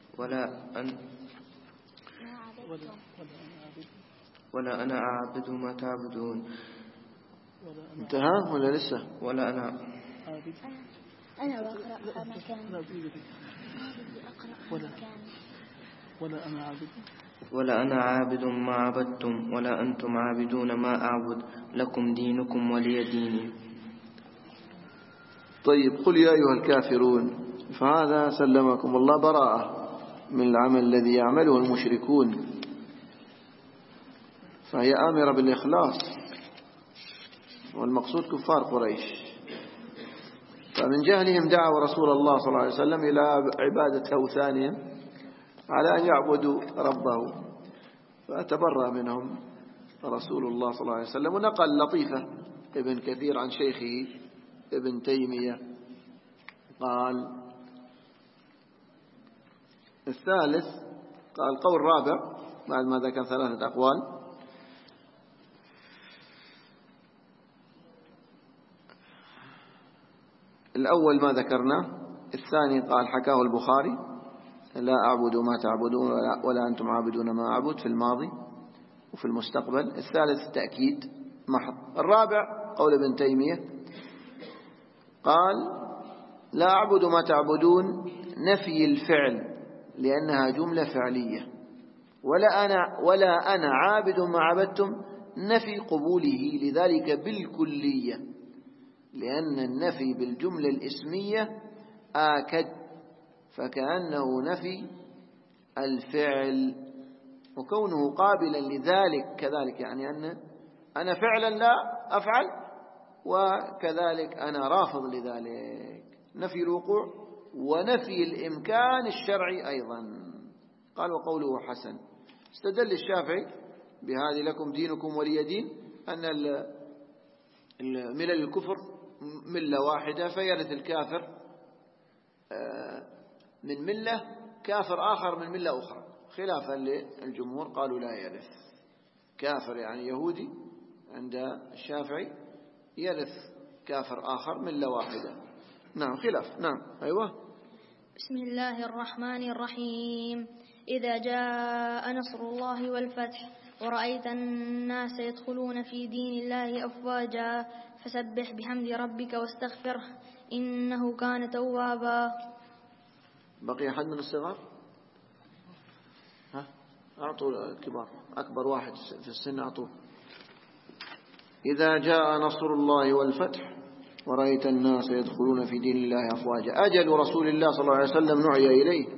ولا أنا أعبد ما تعبدون. انتهى ولا لسه؟ ولا أنا بقرأ مكان ولا أنا عابد ما عبدتم ولا أنتم عابدون ما أعبد لكم دينكم ولي ديني. طيب، قل يا أيها الكافرون، فهذا سلمكم الله براءة من العمل الذي يعمله المشركون، فهي آمرة بالإخلاص، والمقصود كفار قريش. فمن جهلهم دعوا رسول الله صلى الله عليه وسلم إلى عبادة أوثانهم على أن يعبدوا ربه، فأتبرأ منهم رسول الله صلى الله عليه وسلم. ونقل لطيفة ابن كثير عن شيخه ابن تيمية قال الثالث، قال القول الرابع بعد ما ذكر 3 أقوال، الأول ما ذكرنا، الثاني قال حكاه البخاري لا أعبد ما تعبدون ولا أنتم عابدون ما أعبد في الماضي وفي المستقبل. الثالث تأكيد محض. الرابع قول ابن تيمية قال لا أعبد ما تعبدون نفي الفعل لأنها جملة فعلية، ولا أنا عابد ما عبدتم نفي قبوله لذلك بالكلية، لأن النفي بالجملة الاسمية آكد، فكأنه نفي الفعل، وكونه قابلا لذلك كذلك، يعني أنا فعلا لا أفعل، وكذلك أنا رافض لذلك، نفي الوقوع ونفي الإمكان الشرعي أيضا. قال وقوله حسن. استدل الشافعي بهذه لكم دينكم ولي دين أن ملل الكفر ملة واحدة، فيرث الكافر من ملة كافر آخر من ملة أخرى، خلافا للجمهور قالوا لا يرث. كافر يعني يهودي عند الشافعي يرث كافر آخر ملة واحدة. نعم، خلاف. نعم، أيوة. بسم الله الرحمن الرحيم. إذا جاء نصر الله والفتح ورأيت الناس يدخلون في دين الله أفواجا فسبح بحمد ربك واستغفره إنه كان توابا. بقي أحد من الصغار؟ أعطوا الكبار، أكبر واحد في السن أعطوه. إذا جاء نصر الله والفتح ورأيت الناس يدخلون في دين الله أفواجا. أجل رسول الله صلى الله عليه وسلم نعي إليه،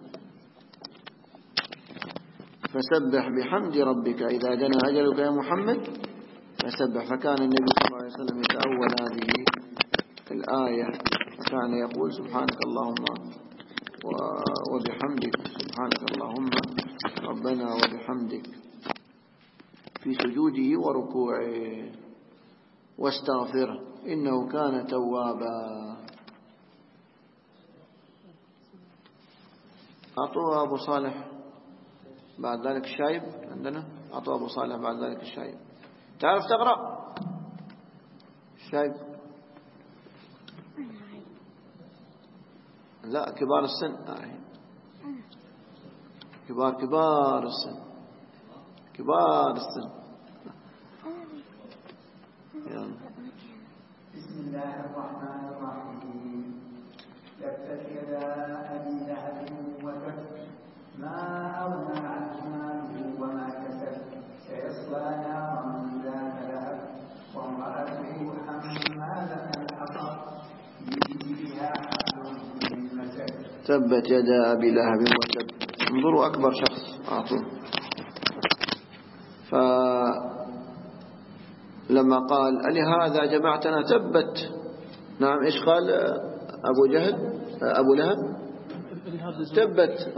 فسبح بحمد ربك إذا جنى أجلك يا محمد فسبح. فكان النبي صلى الله عليه وسلم يتأول هذه الآية، وكان يقول سبحانك اللهم وبحمدك، سبحانك اللهم ربنا وبحمدك، في سجوده وركوعه، واستغفره إنه كان توابا. أعطوه أبو صالح بعد ذلك الشايب، عندنا أعطوه أبو صالح بعد ذلك الشايب. تعرف تقرأ الشايب؟ لا، كبار السن، كبار السن، كبار السن. يلا. بسم الله الرحمن الرحيم. تبت يدا أبي لهب وتب، ما أغنى عنه ماله وما كسب، سيصلى نارا ذات لهب، وامرأته حمالة الحطب، في جيدها حبل من مسد. تبت يدا أبي لهب وتب. انظروا أكبر شخص أعطوه. لما قال لهذا جمعتنا تبت، نعم إيش قال أبو جهل أبو لهب؟ تبت،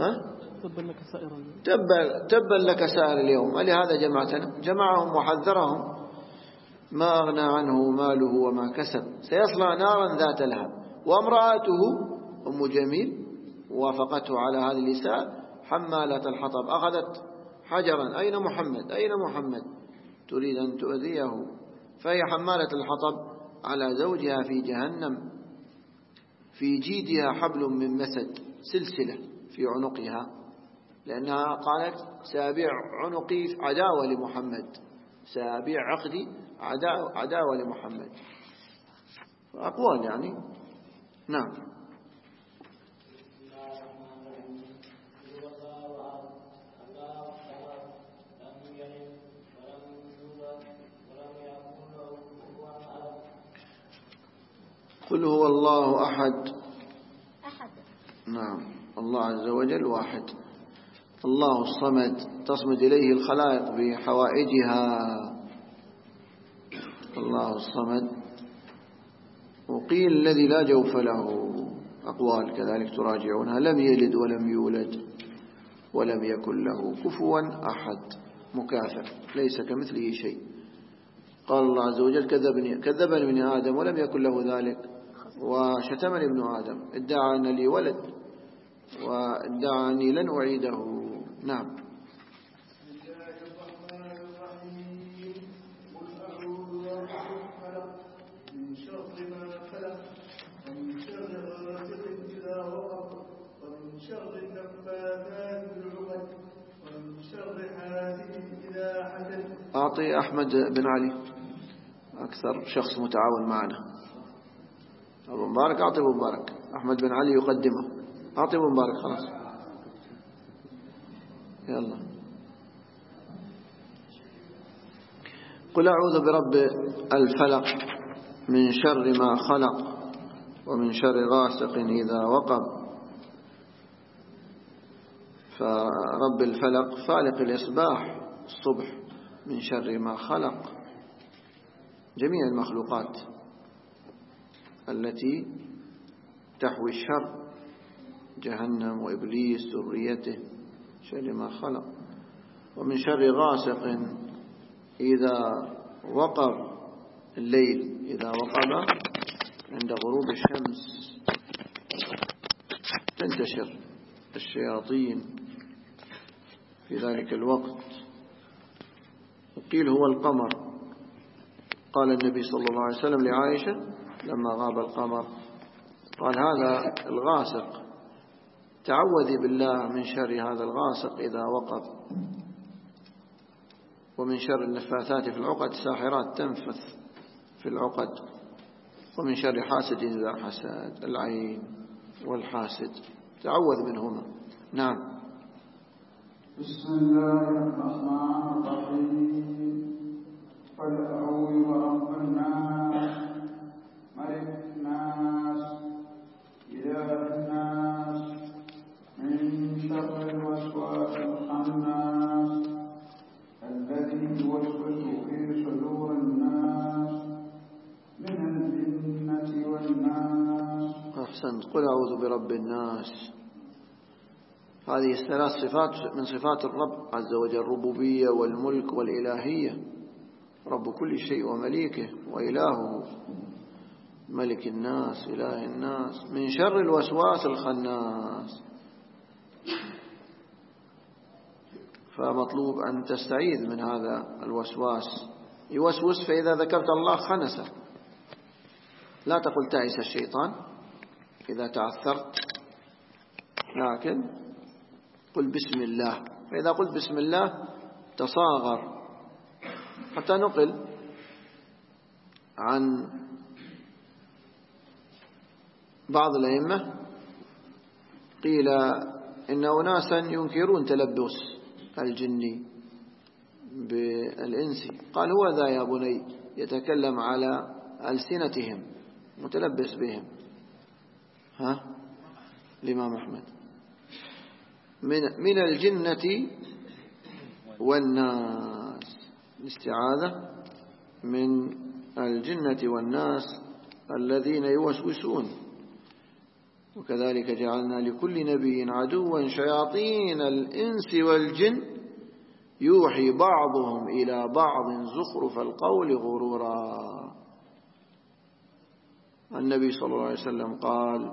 تبا لك سائر اليوم، لهذا جمعتنا. جمعهم وحذرهم، ما أغنى عنه ماله وما كسب، سيصلى نارا ذات لهب. وامرأته أم جميل وافقته على هذه النساء حمالة الحطب، أخذت حجرا، أين محمد أين محمد، تريد أن تؤذيه، فهي حمالة الحطب على زوجها في جهنم، في جيدها حبل من مسد، سلسلة في عنقها، لأنها قالت سأبيع عنقي عداوة لمحمد، سأبيع عقدي عداوة لمحمد. أقوال يعني. نعم. قل هو الله أحد. نعم، الله عز وجل واحد. الله الصمد، تصمد إليه الخلائق بحوائجها. الله الصمد. وقيل الذي لا جوف له، أقوال كذلك تراجعونها. لم يلد ولم يولد ولم يكن له كفوا أحد، مكافئ، ليس كمثله شيء. قال الله عز وجل كذبني ابن آدم ولم يكن له ذلك، وشتمني ابن آدم، ادعى أن لي ولد وادعى أني لن أعيده. نعم. من شر ما خلق، ومن شر غاسق إذا وقب، ومن شر النفاثات في العقد، ومن شر حاسد إذا حسد. أعطي أحمد بن علي، أكثر شخص متعاون معنا. أبو مبارك، أعطي أبو مبارك. أحمد بن علي يقدمه، أعطي أبو مبارك خلاص. يلا. قل أعوذ برب الفلق من شر ما خلق ومن شر غاسق إذا وقب. فرب الفلق فالق الإصباح، الصبح، من شر ما خلق، جميع المخلوقات التي تحوي الشر، جهنم وإبليس ذريته، شر ما خلق. ومن شر غاسق إذا وقب، الليل إذا وقب عند غروب الشمس تنتشر الشياطين في ذلك الوقت. وقيل هو القمر. قال النبي صلى الله عليه وسلم لعائشة لما غاب القمر، قال هذا الغاسق، تعوذي بالله من شر هذا الغاسق إذا وقب. ومن شر النفاثات في العقد، ساحرات تنفث في العقد. ومن شر حاسد إذا حسد، العين والحاسد، تعوذ منهما. نعم. بسم الله الرحمن الرحيم. قل أعوذ برب الناس، ملك يوسوس في صدور الناس من الجنة والناس. أحسنت. قل أعوذ برب الناس. هذه الثلاث صفات من صفات الرب عز وجل: الربوبية والملك والإلهية. رب كل شيء ومليكه وإلهه، ملك الناس إله الناس، من شر الوسواس الخناس. فمطلوب أن تستعيذ من هذا الوسواس. يوسوس، فإذا ذكرت الله خنسه. لا تقل تعس الشيطان إذا تعثرت، لكن قل بسم الله. فإذا قلت بسم الله تصاغر. حتى نقل عن بعض الأئمة قيل إن أناسا ينكرون تلبس الجني بالإنسي، قال: هو ذا يا بني يتكلم على ألسنتهم متلبس بهم. الإمام أحمد: من الجنة والناس. الاستعاذة من الجنة والناس الذين يوسوسون. وكذلك جعلنا لكل نبي عدوا شياطين الإنس والجن يوحي بعضهم إلى بعض زخرف القول غرورا. النبي صلى الله عليه وسلم قال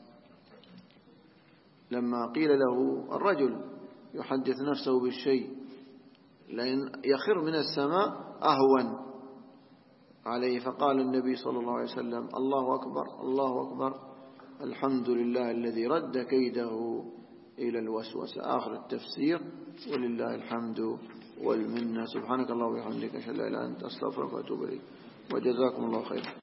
لما قيل له الرجل يحدث نفسه بالشيء لأن يخر من السماء أهون عليه، فقال النبي صلى الله عليه وسلم: الله أكبر الله أكبر، الحمد لله الذي رد كيده إلى الوسوسة. آخر التفسير، ولله الحمد والمنة. سبحانك الله وبحمدك، أشهد أن لا إله إلا أنت، أستغفرك وأتوب إليك، وجزاكم الله خيرا.